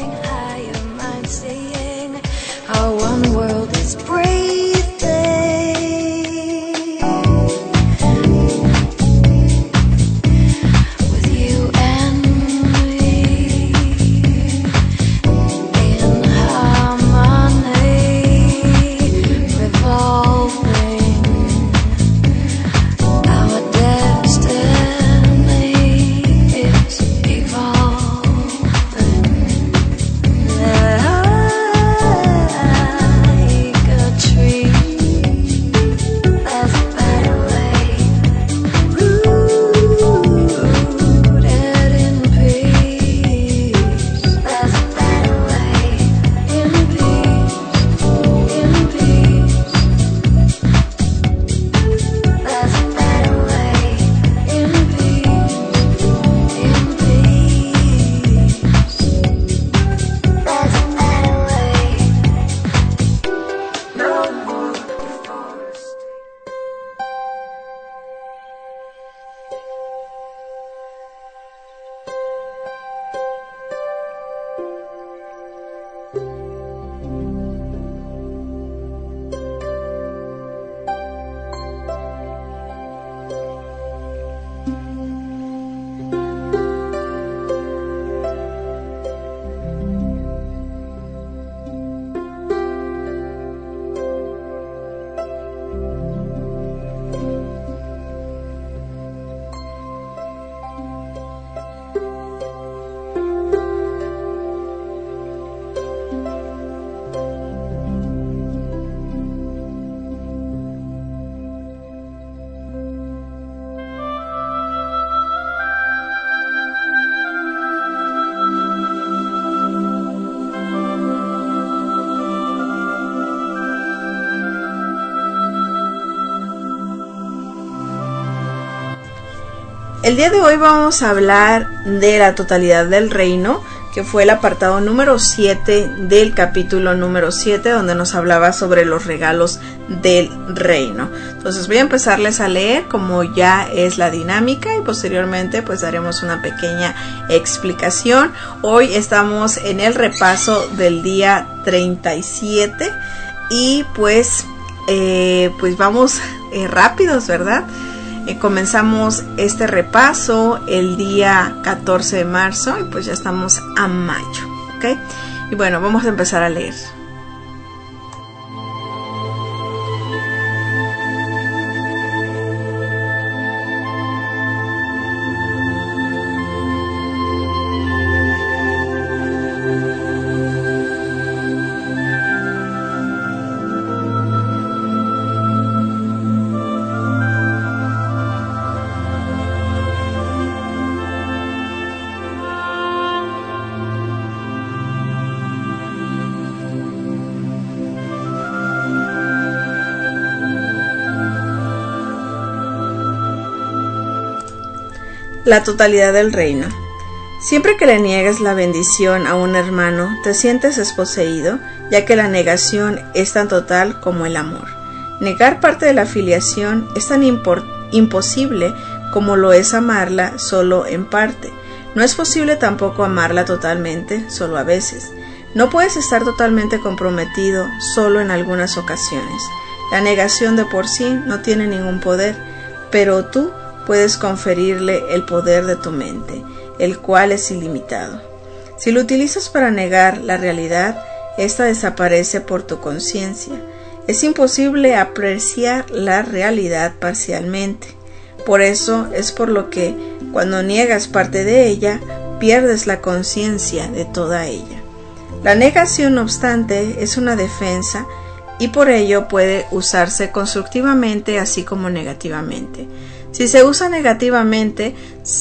El día de hoy vamos a hablar de la totalidad del reino, que fue el apartado número 7 del capítulo número 7, donde nos hablaba sobre los regalos del reino. Entonces voy a empezarles a leer como ya es la dinámica y posteriormente pues daremos una pequeña explicación. Hoy estamos en el repaso del día 37 y pues vamos rápidos, ¿verdad? Comenzamos este repaso el día 14 de marzo y pues ya estamos a mayo, ¿ok? Y bueno, vamos a empezar a leer. La totalidad del reino. Siempre que le niegas la bendición a un hermano, te sientes desposeído, ya que la negación es tan total como el amor. Negar parte de la filiación es tan imposible como lo es amarla solo en parte. No es posible tampoco amarla totalmente, solo a veces. No puedes estar totalmente comprometido solo en algunas ocasiones. La negación de por sí no tiene ningún poder, pero tú puedes conferirle el poder de tu mente, el cual es ilimitado. Si lo utilizas para negar la realidad, esta desaparece por tu conciencia. Es imposible apreciar la realidad parcialmente. Por eso es por lo que, cuando niegas parte de ella, pierdes la conciencia de toda ella. La negación, no obstante, es una defensa y por ello puede usarse constructivamente así como negativamente. Si se usa negativamente,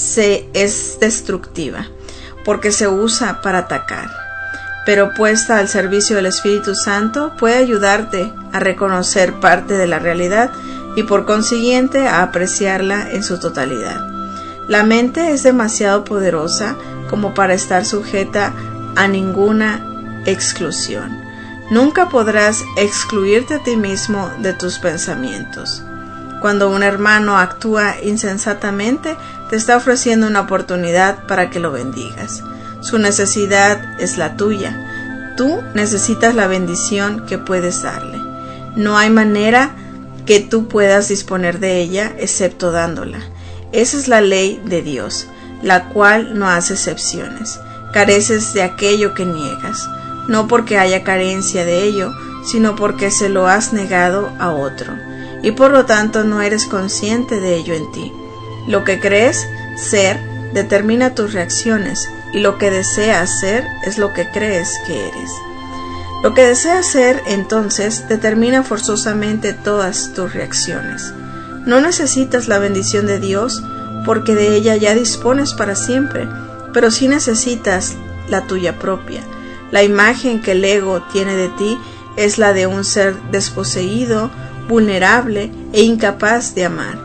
es destructiva, porque se usa para atacar. Pero puesta al servicio del Espíritu Santo, puede ayudarte a reconocer parte de la realidad y por consiguiente a apreciarla en su totalidad. La mente es demasiado poderosa como para estar sujeta a ninguna exclusión. Nunca podrás excluirte a ti mismo de tus pensamientos. Cuando un hermano actúa insensatamente, te está ofreciendo una oportunidad para que lo bendigas. Su necesidad es la tuya. Tú necesitas la bendición que puedes darle. No hay manera que tú puedas disponer de ella excepto dándola. Esa es la ley de Dios, la cual no hace excepciones. Careces de aquello que niegas, no porque haya carencia de ello, sino porque se lo has negado a otro. Y por lo tanto no eres consciente de ello en ti. Lo que crees ser determina tus reacciones y lo que deseas ser es lo que crees que eres. Lo que deseas ser entonces determina forzosamente todas tus reacciones. No necesitas la bendición de Dios porque de ella ya dispones para siempre, pero sí necesitas la tuya propia. La imagen que el ego tiene de ti es la de un ser desposeído, vulnerable e incapaz de amar.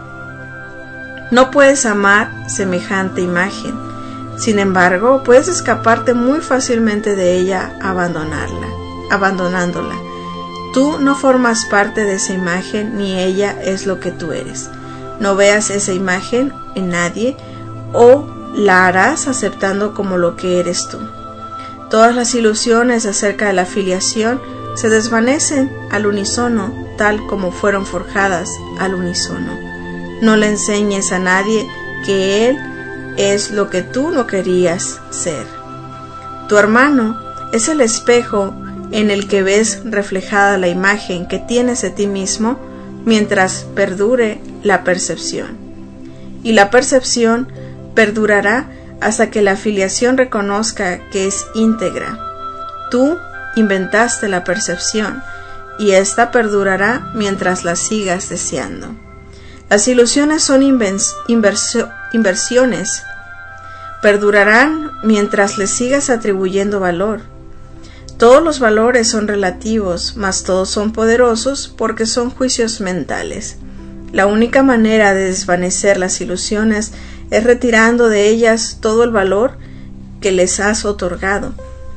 No puedes amar semejante imagen. Sin embargo, puedes escaparte muy fácilmente de ella abandonándola. Tú no formas parte de esa imagen ni ella es lo que tú eres. No veas esa imagen en nadie o la harás aceptando como lo que eres tú. Todas las ilusiones acerca de la filiación se desvanecen al unísono, tal como fueron forjadas al unísono. No le enseñes a nadie que él es lo que tú no querías ser. Tu hermano es el espejo en el que ves reflejada la imagen que tienes de ti mismo mientras perdure la percepción. Y la percepción perdurará hasta que la filiación reconozca que es íntegra. Tú inventaste la percepción y ésta perdurará mientras la sigas deseando. Las ilusiones son inversiones. Perdurarán mientras les sigas atribuyendo valor. Todos los valores son relativos, mas todos son poderosos porque son juicios mentales. La única manera de desvanecer las ilusiones es retirando de ellas todo el valor que les has otorgado.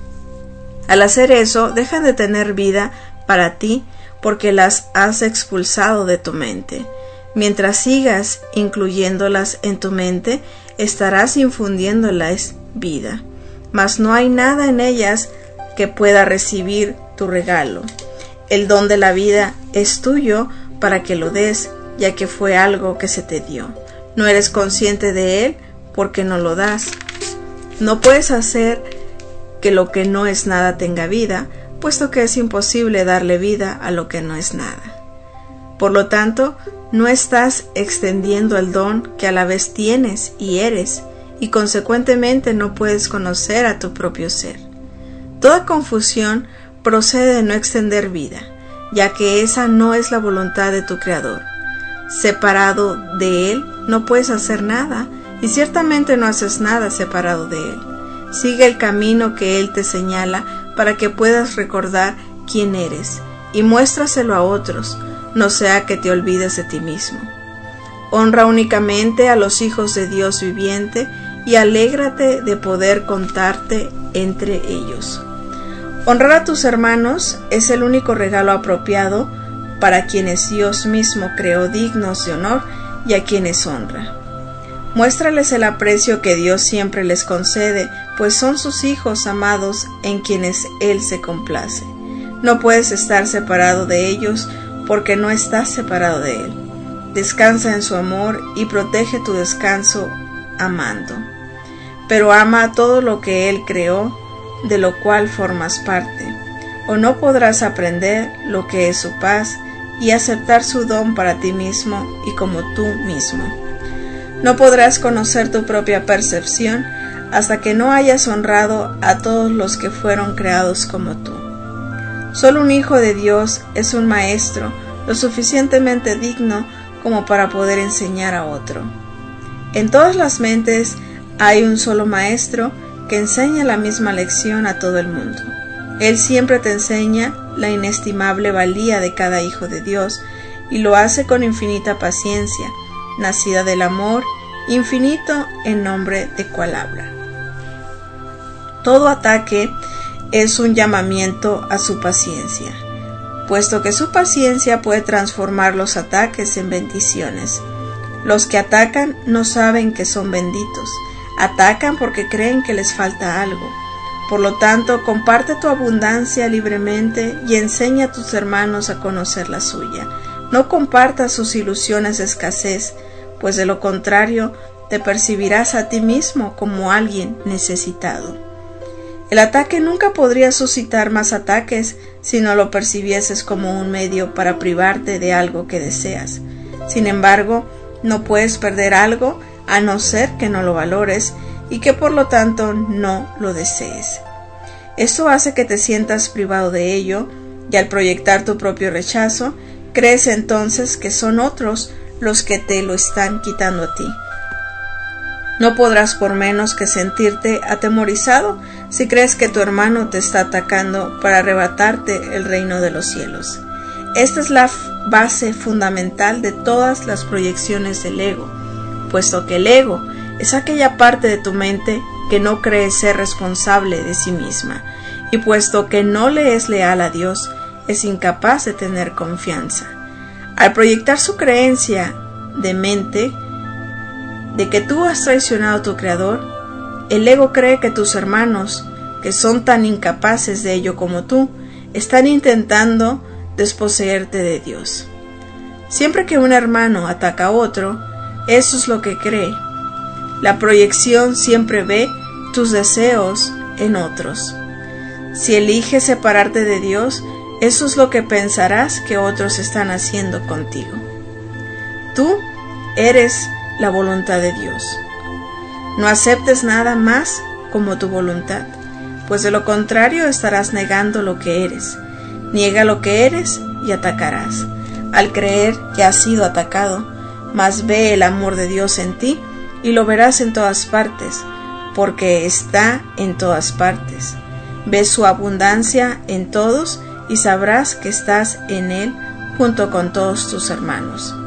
Al hacer eso, dejan de tener vida para ti porque las has expulsado de tu mente. Mientras sigas incluyéndolas en tu mente, estarás infundiéndolas vida, mas no hay nada en ellas que pueda recibir tu regalo. El don de la vida es tuyo para que lo des, ya que fue algo que se te dio. No eres consciente de él porque no lo das. No puedes hacer que lo que no es nada tenga vida, puesto que es imposible darle vida a lo que no es nada. Por lo tanto, no estás extendiendo el don que a la vez tienes y eres, y consecuentemente no puedes conocer a tu propio ser. Toda confusión procede de no extender vida, ya que esa no es la voluntad de tu Creador. Separado de Él no puedes hacer nada, y ciertamente no haces nada separado de Él. Sigue el camino que Él te señala para que puedas recordar quién eres, y muéstraselo a otros, no sea que te olvides de ti mismo. Honra únicamente a los hijos de Dios viviente y alégrate de poder contarte entre ellos. Honrar a tus hermanos es el único regalo apropiado para quienes Dios mismo creó dignos de honor y a quienes honra. Muéstrales el aprecio que Dios siempre les concede, pues son sus hijos amados en quienes Él se complace. No puedes estar separado de ellos porque no estás separado de Él. Descansa en su amor y protege tu descanso amando. Pero ama todo lo que Él creó, de lo cual formas parte, o no podrás aprender lo que es su paz y aceptar su don para ti mismo y como tú mismo. No podrás conocer tu propia percepción hasta que no hayas honrado a todos los que fueron creados como tú. Solo un hijo de Dios es un maestro lo suficientemente digno como para poder enseñar a otro. En todas las mentes hay un solo maestro que enseña la misma lección a todo el mundo. Él siempre te enseña la inestimable valía de cada hijo de Dios y lo hace con infinita paciencia, nacida del amor infinito en nombre de cual habla. Todo ataque es un llamamiento a su paciencia, puesto que su paciencia puede transformar los ataques en bendiciones. Los que atacan no saben que son benditos, atacan porque creen que les falta algo. Por lo tanto, comparte tu abundancia libremente y enseña a tus hermanos a conocer la suya. No compartas sus ilusiones de escasez, pues de lo contrario te percibirás a ti mismo como alguien necesitado. El ataque nunca podría suscitar más ataques si no lo percibieses como un medio para privarte de algo que deseas. Sin embargo, no puedes perder algo a no ser que no lo valores y que por lo tanto no lo desees. Esto hace que te sientas privado de ello y al proyectar tu propio rechazo, crees entonces que son otros los que te lo están quitando a ti. No podrás por menos que sentirte atemorizado si crees que tu hermano te está atacando para arrebatarte el reino de los cielos. Esta es la base fundamental de todas las proyecciones del ego, puesto que el ego es aquella parte de tu mente que no cree ser responsable de sí misma, y puesto que no le es leal a Dios, es incapaz de tener confianza. Al proyectar su creencia de mente de que tú has traicionado a tu Creador, el ego cree que tus hermanos, que son tan incapaces de ello como tú, están intentando desposeerte de Dios. Siempre que un hermano ataca a otro, eso es lo que cree. La proyección siempre ve tus deseos en otros. Si eliges separarte de Dios, eso es lo que pensarás que otros están haciendo contigo. Tú eres la voluntad de Dios. No aceptes nada más como tu voluntad, pues de lo contrario estarás negando lo que eres. Niega lo que eres y atacarás. Al creer que has sido atacado, mas ve el amor de Dios en ti y lo verás en todas partes, porque está en todas partes. Ve su abundancia en todos y sabrás que estás en Él junto con todos tus hermanos.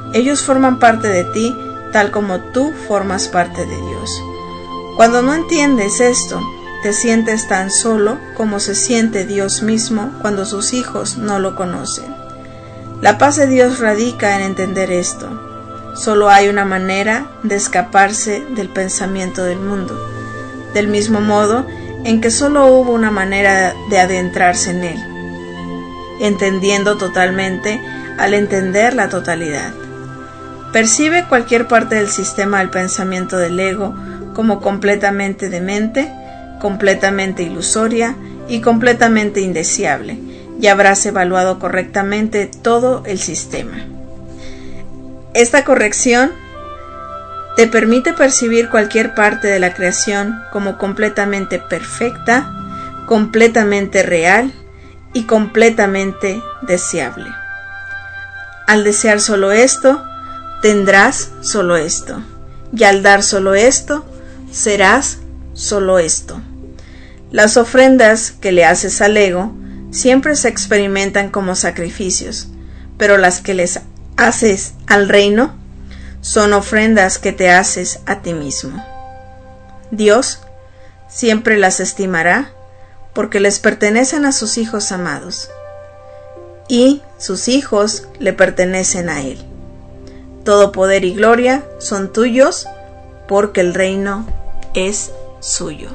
Ellos forman parte de ti, tal como tú formas parte de Dios. Cuando no entiendes esto, te sientes tan solo como se siente Dios mismo cuando sus hijos no lo conocen. La paz de Dios radica en entender esto. Solo hay una manera de escaparse del pensamiento del mundo, del mismo modo en que solo hubo una manera de adentrarse en él, entendiendo totalmente al entender la totalidad. Percibe cualquier parte del sistema del pensamiento del ego como completamente demente, completamente ilusoria y completamente indeseable, y habrás evaluado correctamente todo el sistema. Esta corrección te permite percibir cualquier parte de la creación como completamente perfecta, completamente real y completamente deseable. Al desear solo esto, tendrás solo esto, y al dar solo esto, serás solo esto. Las ofrendas que le haces al ego siempre se experimentan como sacrificios, pero las que les haces al reino son ofrendas que te haces a ti mismo. Dios siempre las estimará porque les pertenecen a sus hijos amados, y sus hijos le pertenecen a Él. Todo poder y gloria son tuyos porque el reino es suyo.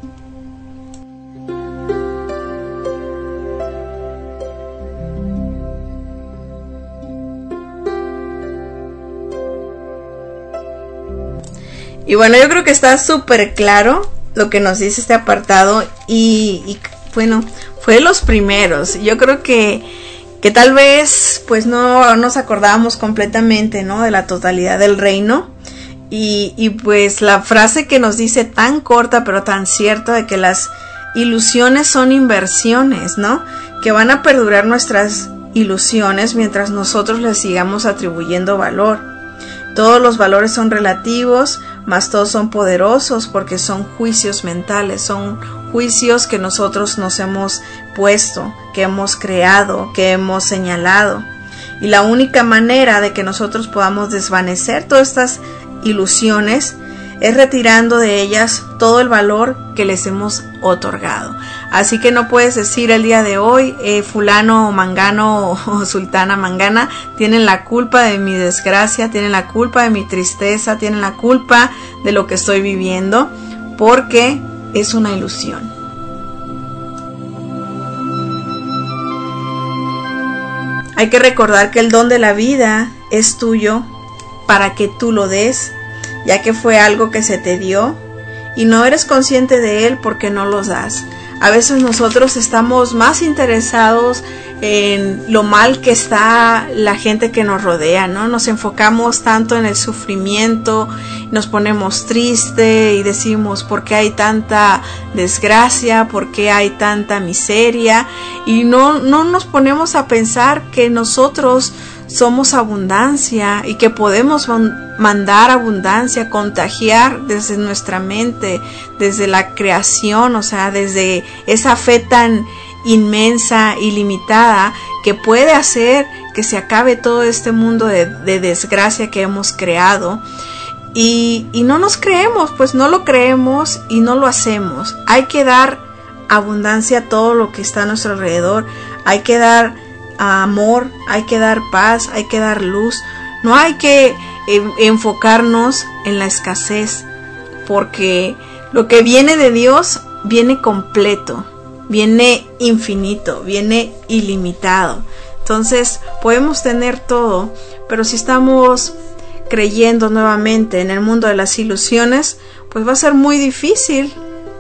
Y bueno, yo creo que está súper claro lo que nos dice este apartado y bueno, fue de los primeros. Yo creo que tal vez pues no nos acordábamos completamente, ¿no?, de la totalidad del reino. Y pues la frase que nos dice tan corta pero tan cierta de que las ilusiones son inversiones, ¿no?, que van a perdurar nuestras ilusiones mientras nosotros les sigamos atribuyendo valor. Todos los valores son relativos, mas todos son poderosos porque son juicios mentales, son juicios que nosotros nos hemos puesto, que hemos creado, que hemos señalado. Y la única manera de que nosotros podamos desvanecer todas estas ilusiones es retirando de ellas todo el valor que les hemos otorgado. Así que no puedes decir el día de hoy, fulano o mangano o sultana mangana tienen la culpa de mi desgracia, tienen la culpa de mi tristeza, tienen la culpa de lo que estoy viviendo, porque es una ilusión. Hay que recordar que el don de la vida es tuyo para que tú lo des, ya que fue algo que se te dio y no eres consciente de él porque no los das. A veces nosotros estamos más interesados en lo mal que está la gente que nos rodea, ¿no? Nos enfocamos tanto en el sufrimiento, nos ponemos triste y decimos ¿por qué hay tanta desgracia? ¿Por qué hay tanta miseria? Y no nos ponemos a pensar que nosotros somos abundancia y que podemos mandar abundancia, contagiar desde nuestra mente, desde la creación, o sea, desde esa fe tan inmensa y limitada que puede hacer que se acabe todo este mundo de desgracia que hemos creado. Y no nos creemos, pues no lo creemos y no lo hacemos. Hay que dar abundancia a todo lo que está a nuestro alrededor, hay que dar amor, hay que dar paz, hay que dar luz. No hay que enfocarnos en la escasez, porque lo que viene de Dios viene completo, viene infinito, viene ilimitado. Entonces podemos tener todo, pero si estamos creyendo nuevamente en el mundo de las ilusiones, pues va a ser muy difícil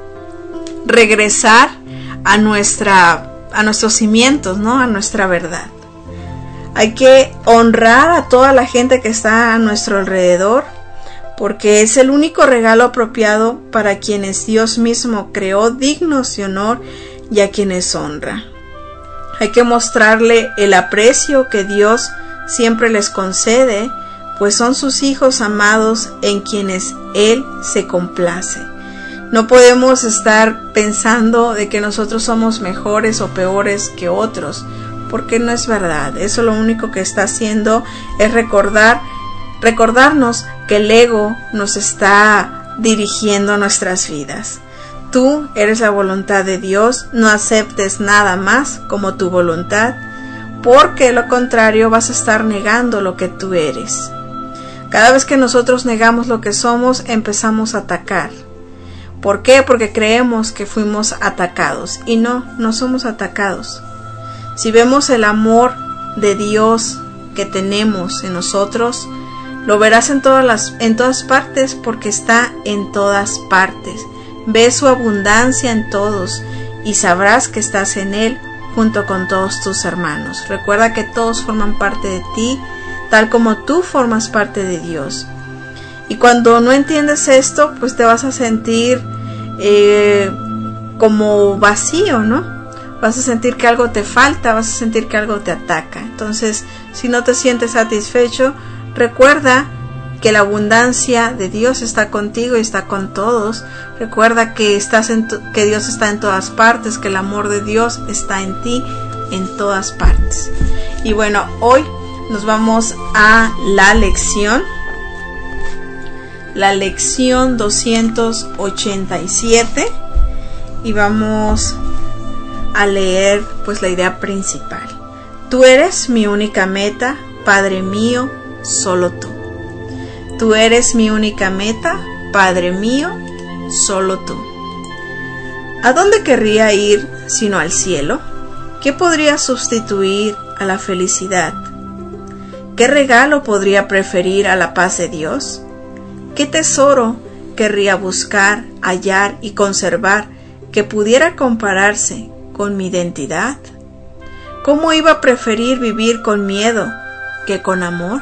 regresar a nuestros cimientos, ¿no?, a nuestra verdad. Hay que honrar a toda la gente que está a nuestro alrededor, porque es el único regalo apropiado para quienes Dios mismo creó dignos de honor y a quienes honra. Hay que mostrarle el aprecio que Dios siempre les concede, pues son sus hijos amados en quienes Él se complace. No podemos estar pensando de que nosotros somos mejores o peores que otros, porque no es verdad. Eso lo único que está haciendo es recordarnos que el ego nos está dirigiendo nuestras vidas. Tú eres la voluntad de Dios, no aceptes nada más como tu voluntad, porque de lo contrario vas a estar negando lo que tú eres. Cada vez que nosotros negamos lo que somos, empezamos a atacar. ¿Por qué? Porque creemos que fuimos atacados, y no somos atacados. Si vemos el amor de Dios que tenemos en nosotros, lo verás en todas partes, porque está en todas partes. Ve su abundancia en todos y sabrás que estás en Él junto con todos tus hermanos. Recuerda que todos forman parte de ti, tal como tú formas parte de Dios. Y cuando no entiendes esto, pues te vas a sentir como vacío, ¿no? Vas a sentir que algo te falta, vas a sentir que algo te ataca. Entonces, si no te sientes satisfecho, recuerda que la abundancia de Dios está contigo y está con todos. Recuerda que que Dios está en todas partes, que el amor de Dios está en ti en todas partes. Y bueno, hoy nos vamos a la lección 287, y vamos a leer pues la idea principal. Tú eres mi única meta, Padre mío, solo tú. Tú eres mi única meta, Padre mío, solo tú. ¿A dónde querría ir sino al cielo? ¿Qué podría sustituir a la felicidad? ¿Qué regalo podría preferir a la paz de Dios? ¿Qué tesoro querría buscar, hallar y conservar que pudiera compararse con mi identidad? ¿Cómo iba a preferir vivir con miedo que con amor?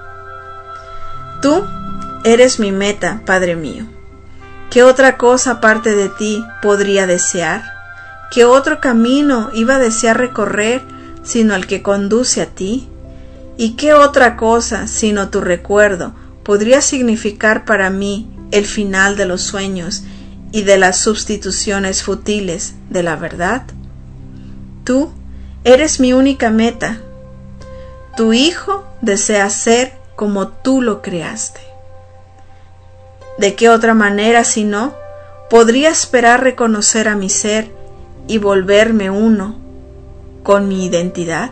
Tú eres mi meta, Padre mío. ¿Qué otra cosa aparte de ti podría desear? ¿Qué otro camino iba a desear recorrer sino el que conduce a ti? ¿Y qué otra cosa sino tu recuerdo podría significar para mí el final de los sueños y de las sustituciones fútiles de la verdad? Tú eres mi única meta. Tu hijo desea ser como tú lo creaste. ¿De qué otra manera, si no, podría esperar reconocer a mi ser y volverme uno con mi identidad?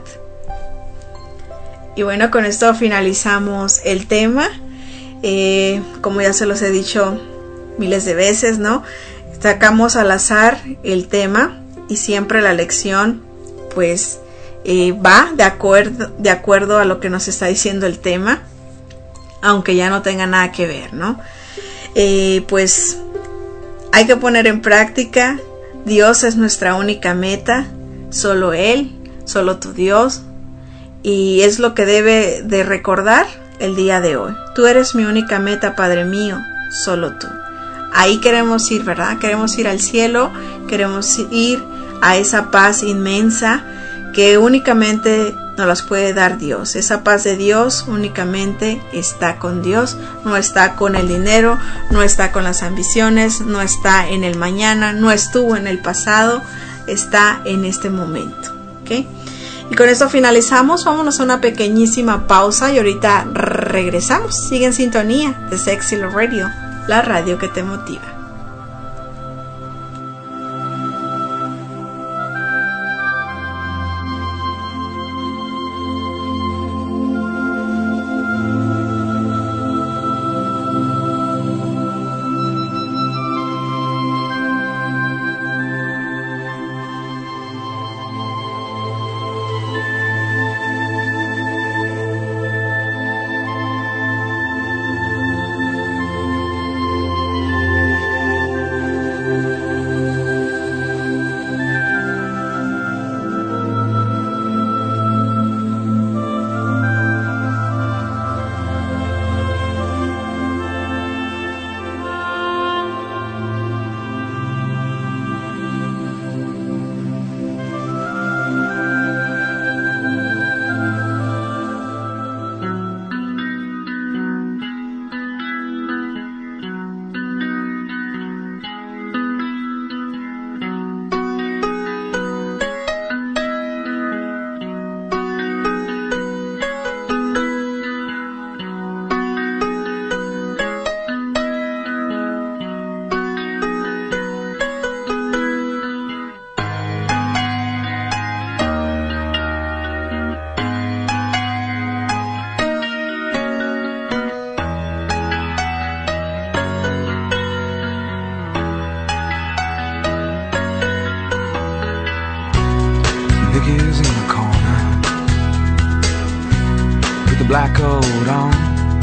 Y bueno, con esto finalizamos el tema. Como ya se los he dicho miles de veces, ¿no? Sacamos al azar el tema y siempre la lección pues va de acuerdo a lo que nos está diciendo el tema, aunque ya no tenga nada que ver, ¿no? Pues hay que poner en práctica. Dios es nuestra única meta, solo Él, solo tu Dios, y es lo que debe de recordar el día de hoy. Tú eres mi única meta, Padre mío, solo tú. Ahí queremos ir, ¿verdad? Queremos ir al cielo, queremos ir a esa paz inmensa que únicamente nos las puede dar Dios. Esa paz de Dios únicamente está con Dios, no está con el dinero, no está con las ambiciones, no está en el mañana, no estuvo en el pasado, está en este momento, ¿ok? Y con esto finalizamos. Vámonos a una pequeñísima pausa y ahorita regresamos. Sigue en sintonía de Sexy Love Radio, la radio que te motiva. black coat on,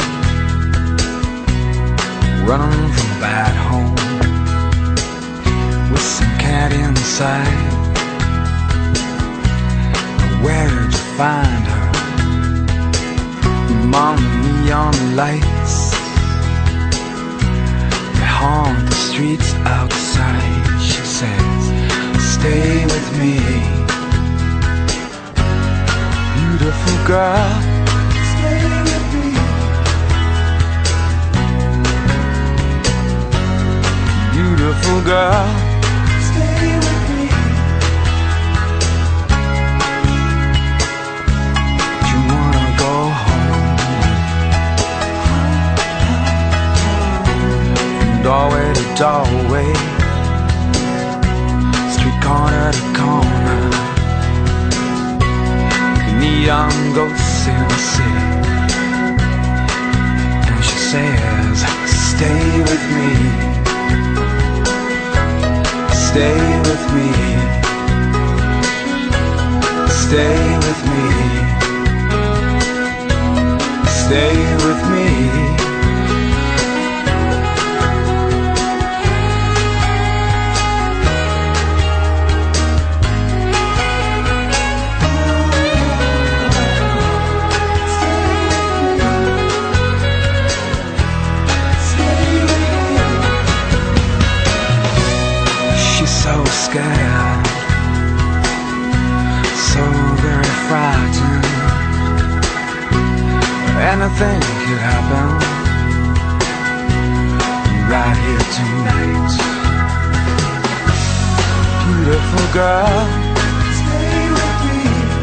running from a bad home, with some cat inside. Where'd you find her? Among the neon lights, they haunt the streets outside. She says, stay with me, beautiful girl, stay with me, beautiful girl, stay with me. You wanna go home, from doorway to doorway, street corner to corner, neon ghosts in the city. And she says, stay with me, stay with me, stay with me, stay with me. Scared, so very frightened. Anything could happen right here tonight. Beautiful girl, stay with me,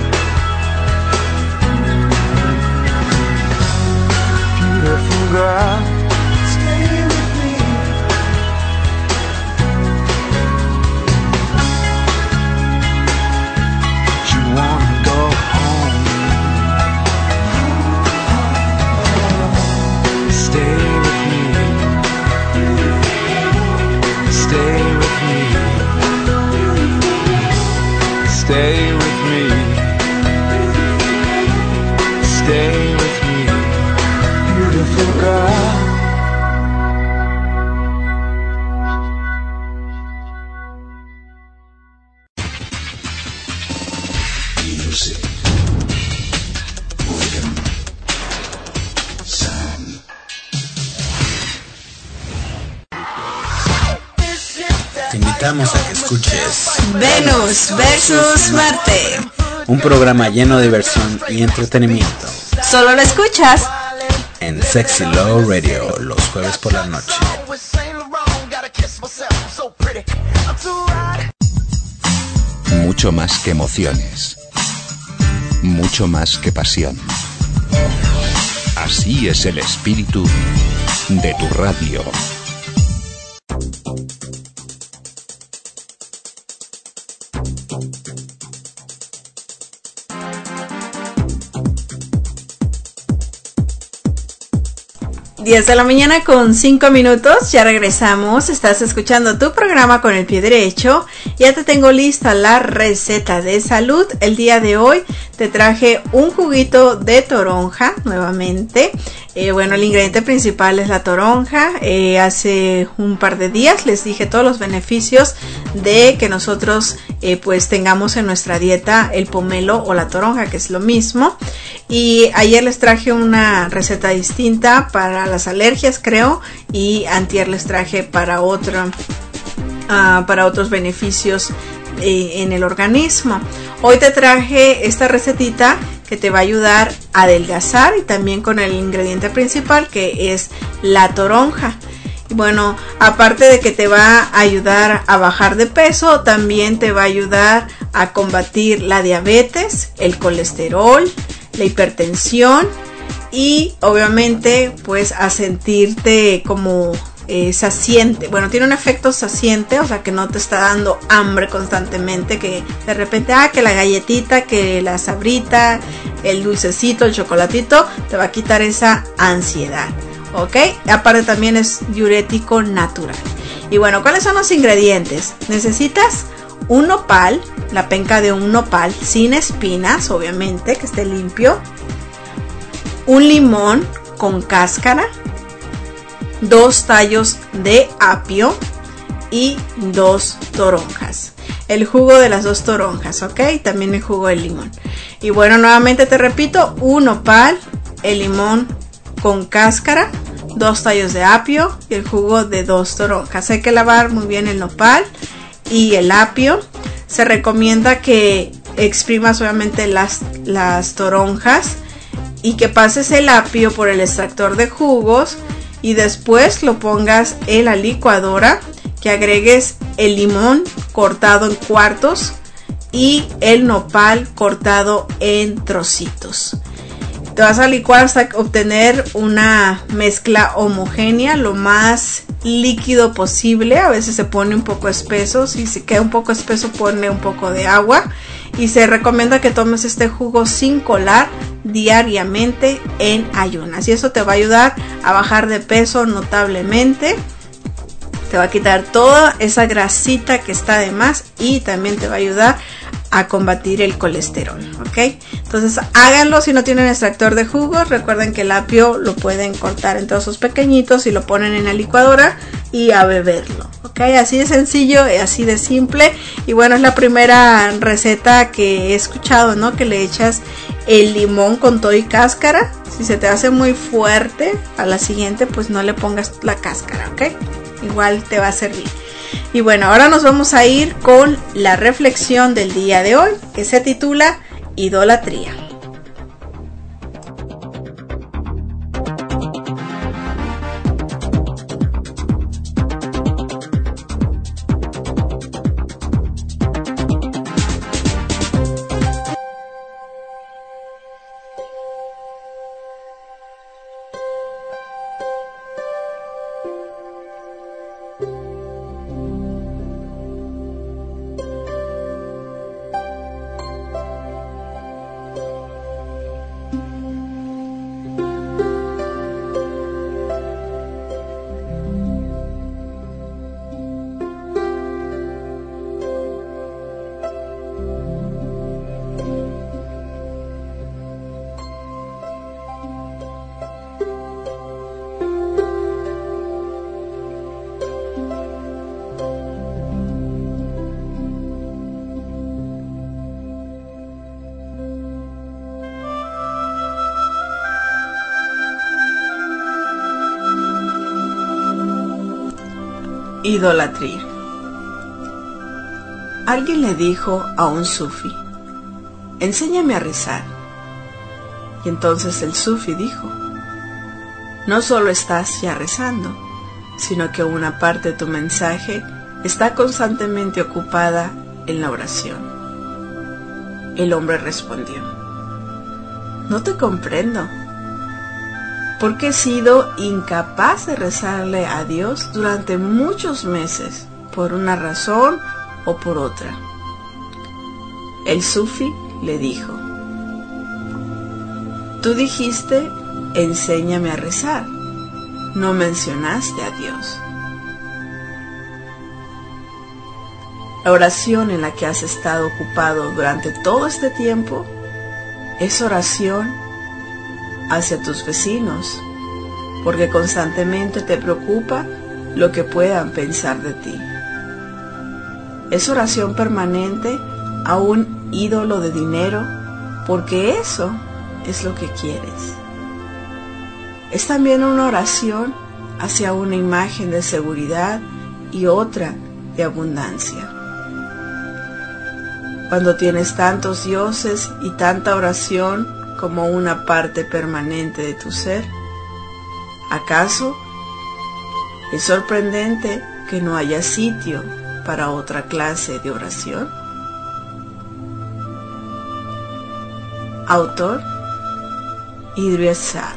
beautiful girl, stay with me. Wanna go home, stay with me, stay with me, stay with me, stay with me, beautiful girl. Te invitamos a que escuches Venus versus Marte, un programa lleno de diversión y entretenimiento. Solo lo escuchas en Sexy Love Radio los jueves por la noche. Mucho más que emociones, mucho más que pasión. Así es el espíritu de tu radio. Diez de la mañana con 5 minutos, ya regresamos, estás escuchando tu programa Con el Pie Derecho, ya te tengo lista la receta de salud. El día de hoy te traje un juguito de toronja nuevamente. Bueno, el ingrediente principal es la toronja. Hace un par de días les dije todos los beneficios de que nosotros pues tengamos en nuestra dieta el pomelo o la toronja, que es lo mismo. Y ayer les traje una receta distinta para las alergias, creo, y antier les traje para otros beneficios en el organismo. Hoy te traje esta recetita que te va a ayudar a adelgazar y también con el ingrediente principal, que es la toronja. Y bueno, aparte de que te va a ayudar a bajar de peso, también te va a ayudar a combatir la diabetes, el colesterol, la hipertensión y obviamente pues a sentirte como saciente. Bueno, tiene un efecto saciente, o sea que no te está dando hambre constantemente, que de repente que la galletita, que la sabrita, el dulcecito, el chocolatito te va a quitar esa ansiedad, ¿ok? Aparte también es diurético natural. Y bueno, ¿cuáles son los ingredientes? Necesitas un nopal, la penca de un nopal sin espinas, obviamente, que esté limpio. un limón con cáscara, 2 tallos de apio y 2 toronjas. El jugo de las 2 toronjas, ¿ok? También el jugo del limón. Y bueno, nuevamente te repito, un nopal, el limón con cáscara, 2 tallos de apio y el jugo de 2 toronjas. Hay que lavar muy bien el nopal y el apio. Se recomienda que exprimas obviamente las toronjas y que pases el apio por el extractor de jugos y después lo pongas en la licuadora, que agregues el limón cortado en cuartos y el nopal cortado en trocitos. Te vas a licuar hasta obtener una mezcla homogénea, lo más líquido posible. A veces se pone un poco espeso, si se queda un poco espeso ponle un poco de agua. Y se recomienda que tomes este jugo sin colar diariamente en ayunas. Y eso te va a ayudar a bajar de peso notablemente. Te va a quitar toda esa grasita que está de más y también te va a ayudar a combatir el colesterol, ¿ok? Entonces háganlo si no tienen extractor de jugos. Recuerden que el apio lo pueden cortar en trozos pequeñitos y lo ponen en la licuadora y a beberlo, ¿ok? Así de sencillo y así de simple. Y bueno, es la primera receta que he escuchado, ¿no? Que le echas el limón con todo y cáscara. Si se te hace muy fuerte, a la siguiente pues no le pongas la cáscara, ¿ok? Igual te va a servir. Y bueno, ahora nos vamos a ir con la reflexión del día de hoy, que se titula Idolatría. Idolatría. Alguien le dijo a un sufi: enséñame a rezar. Y entonces el sufi dijo: no solo estás ya rezando, sino que una parte de tu mensaje está constantemente ocupada en la oración. El hombre respondió: no te comprendo, porque he sido incapaz de rezarle a Dios durante muchos meses, por una razón o por otra. El sufi le dijo: tú dijiste, enséñame a rezar, no mencionaste a Dios. La oración en la que has estado ocupado durante todo este tiempo es oración hacia tus vecinos, porque constantemente te preocupa lo que puedan pensar de ti. Es oración permanente a un ídolo de dinero, porque eso es lo que quieres. Es también una oración hacia una imagen de seguridad y otra de abundancia. Cuando tienes tantos dioses y tanta oración como una parte permanente de tu ser, ¿acaso es sorprendente que no haya sitio para otra clase de oración? Autor: Idries Shah.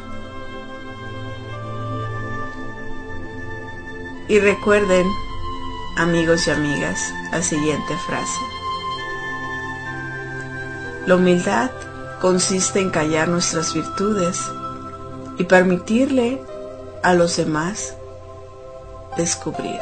Y recuerden, amigos y amigas, la siguiente frase: la humildad consiste en callar nuestras virtudes y permitirle a los demás descubrirlas.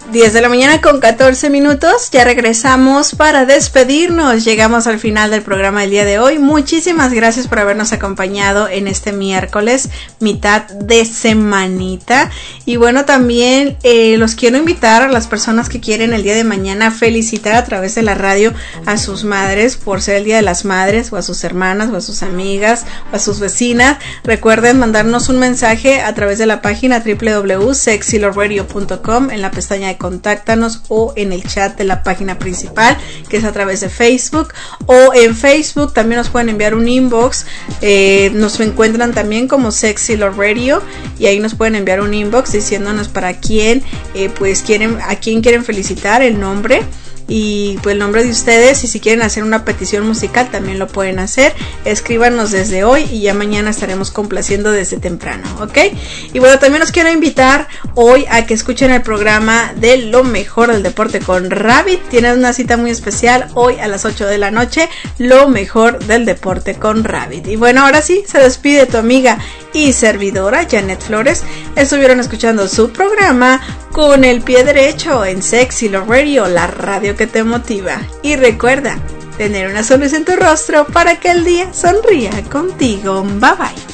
10 de la mañana con 14 minutos, ya regresamos para despedirnos. Llegamos al final del programa del día de hoy. Muchísimas gracias por habernos acompañado en este miércoles, mitad de semanita. Y bueno, también los quiero invitar a las personas que quieren el día de mañana felicitar a través de la radio a sus madres por ser el Día de las Madres, o a sus hermanas, o a sus amigas, o a sus vecinas. Recuerden mandarnos un mensaje a través de la página www.sexyloveradio.com en la pestaña de Contáctanos, o en el chat de la página principal, que es a través de Facebook, o en Facebook también nos pueden enviar un inbox. Nos encuentran también como Sexy Love Radio, y ahí nos pueden enviar un inbox diciéndonos para quién a quién quieren felicitar, el nombre y pues el nombre de ustedes, y si quieren hacer una petición musical también lo pueden hacer. Escríbanos desde hoy y ya mañana estaremos complaciendo desde temprano, ¿ok? Y bueno, también los quiero invitar hoy a que escuchen el programa de Lo Mejor del Deporte con Rabbit. Tienen una cita muy especial hoy a las 8 de la noche, Lo Mejor del Deporte con Rabbit. Y bueno, ahora sí, se despide tu amiga y servidora Janet Flores. Estuvieron escuchando su programa Con el Pie Derecho en Sexy Love Radio, la radio que te motiva. Y recuerda tener una sonrisa en tu rostro para que el día sonría contigo. Bye bye.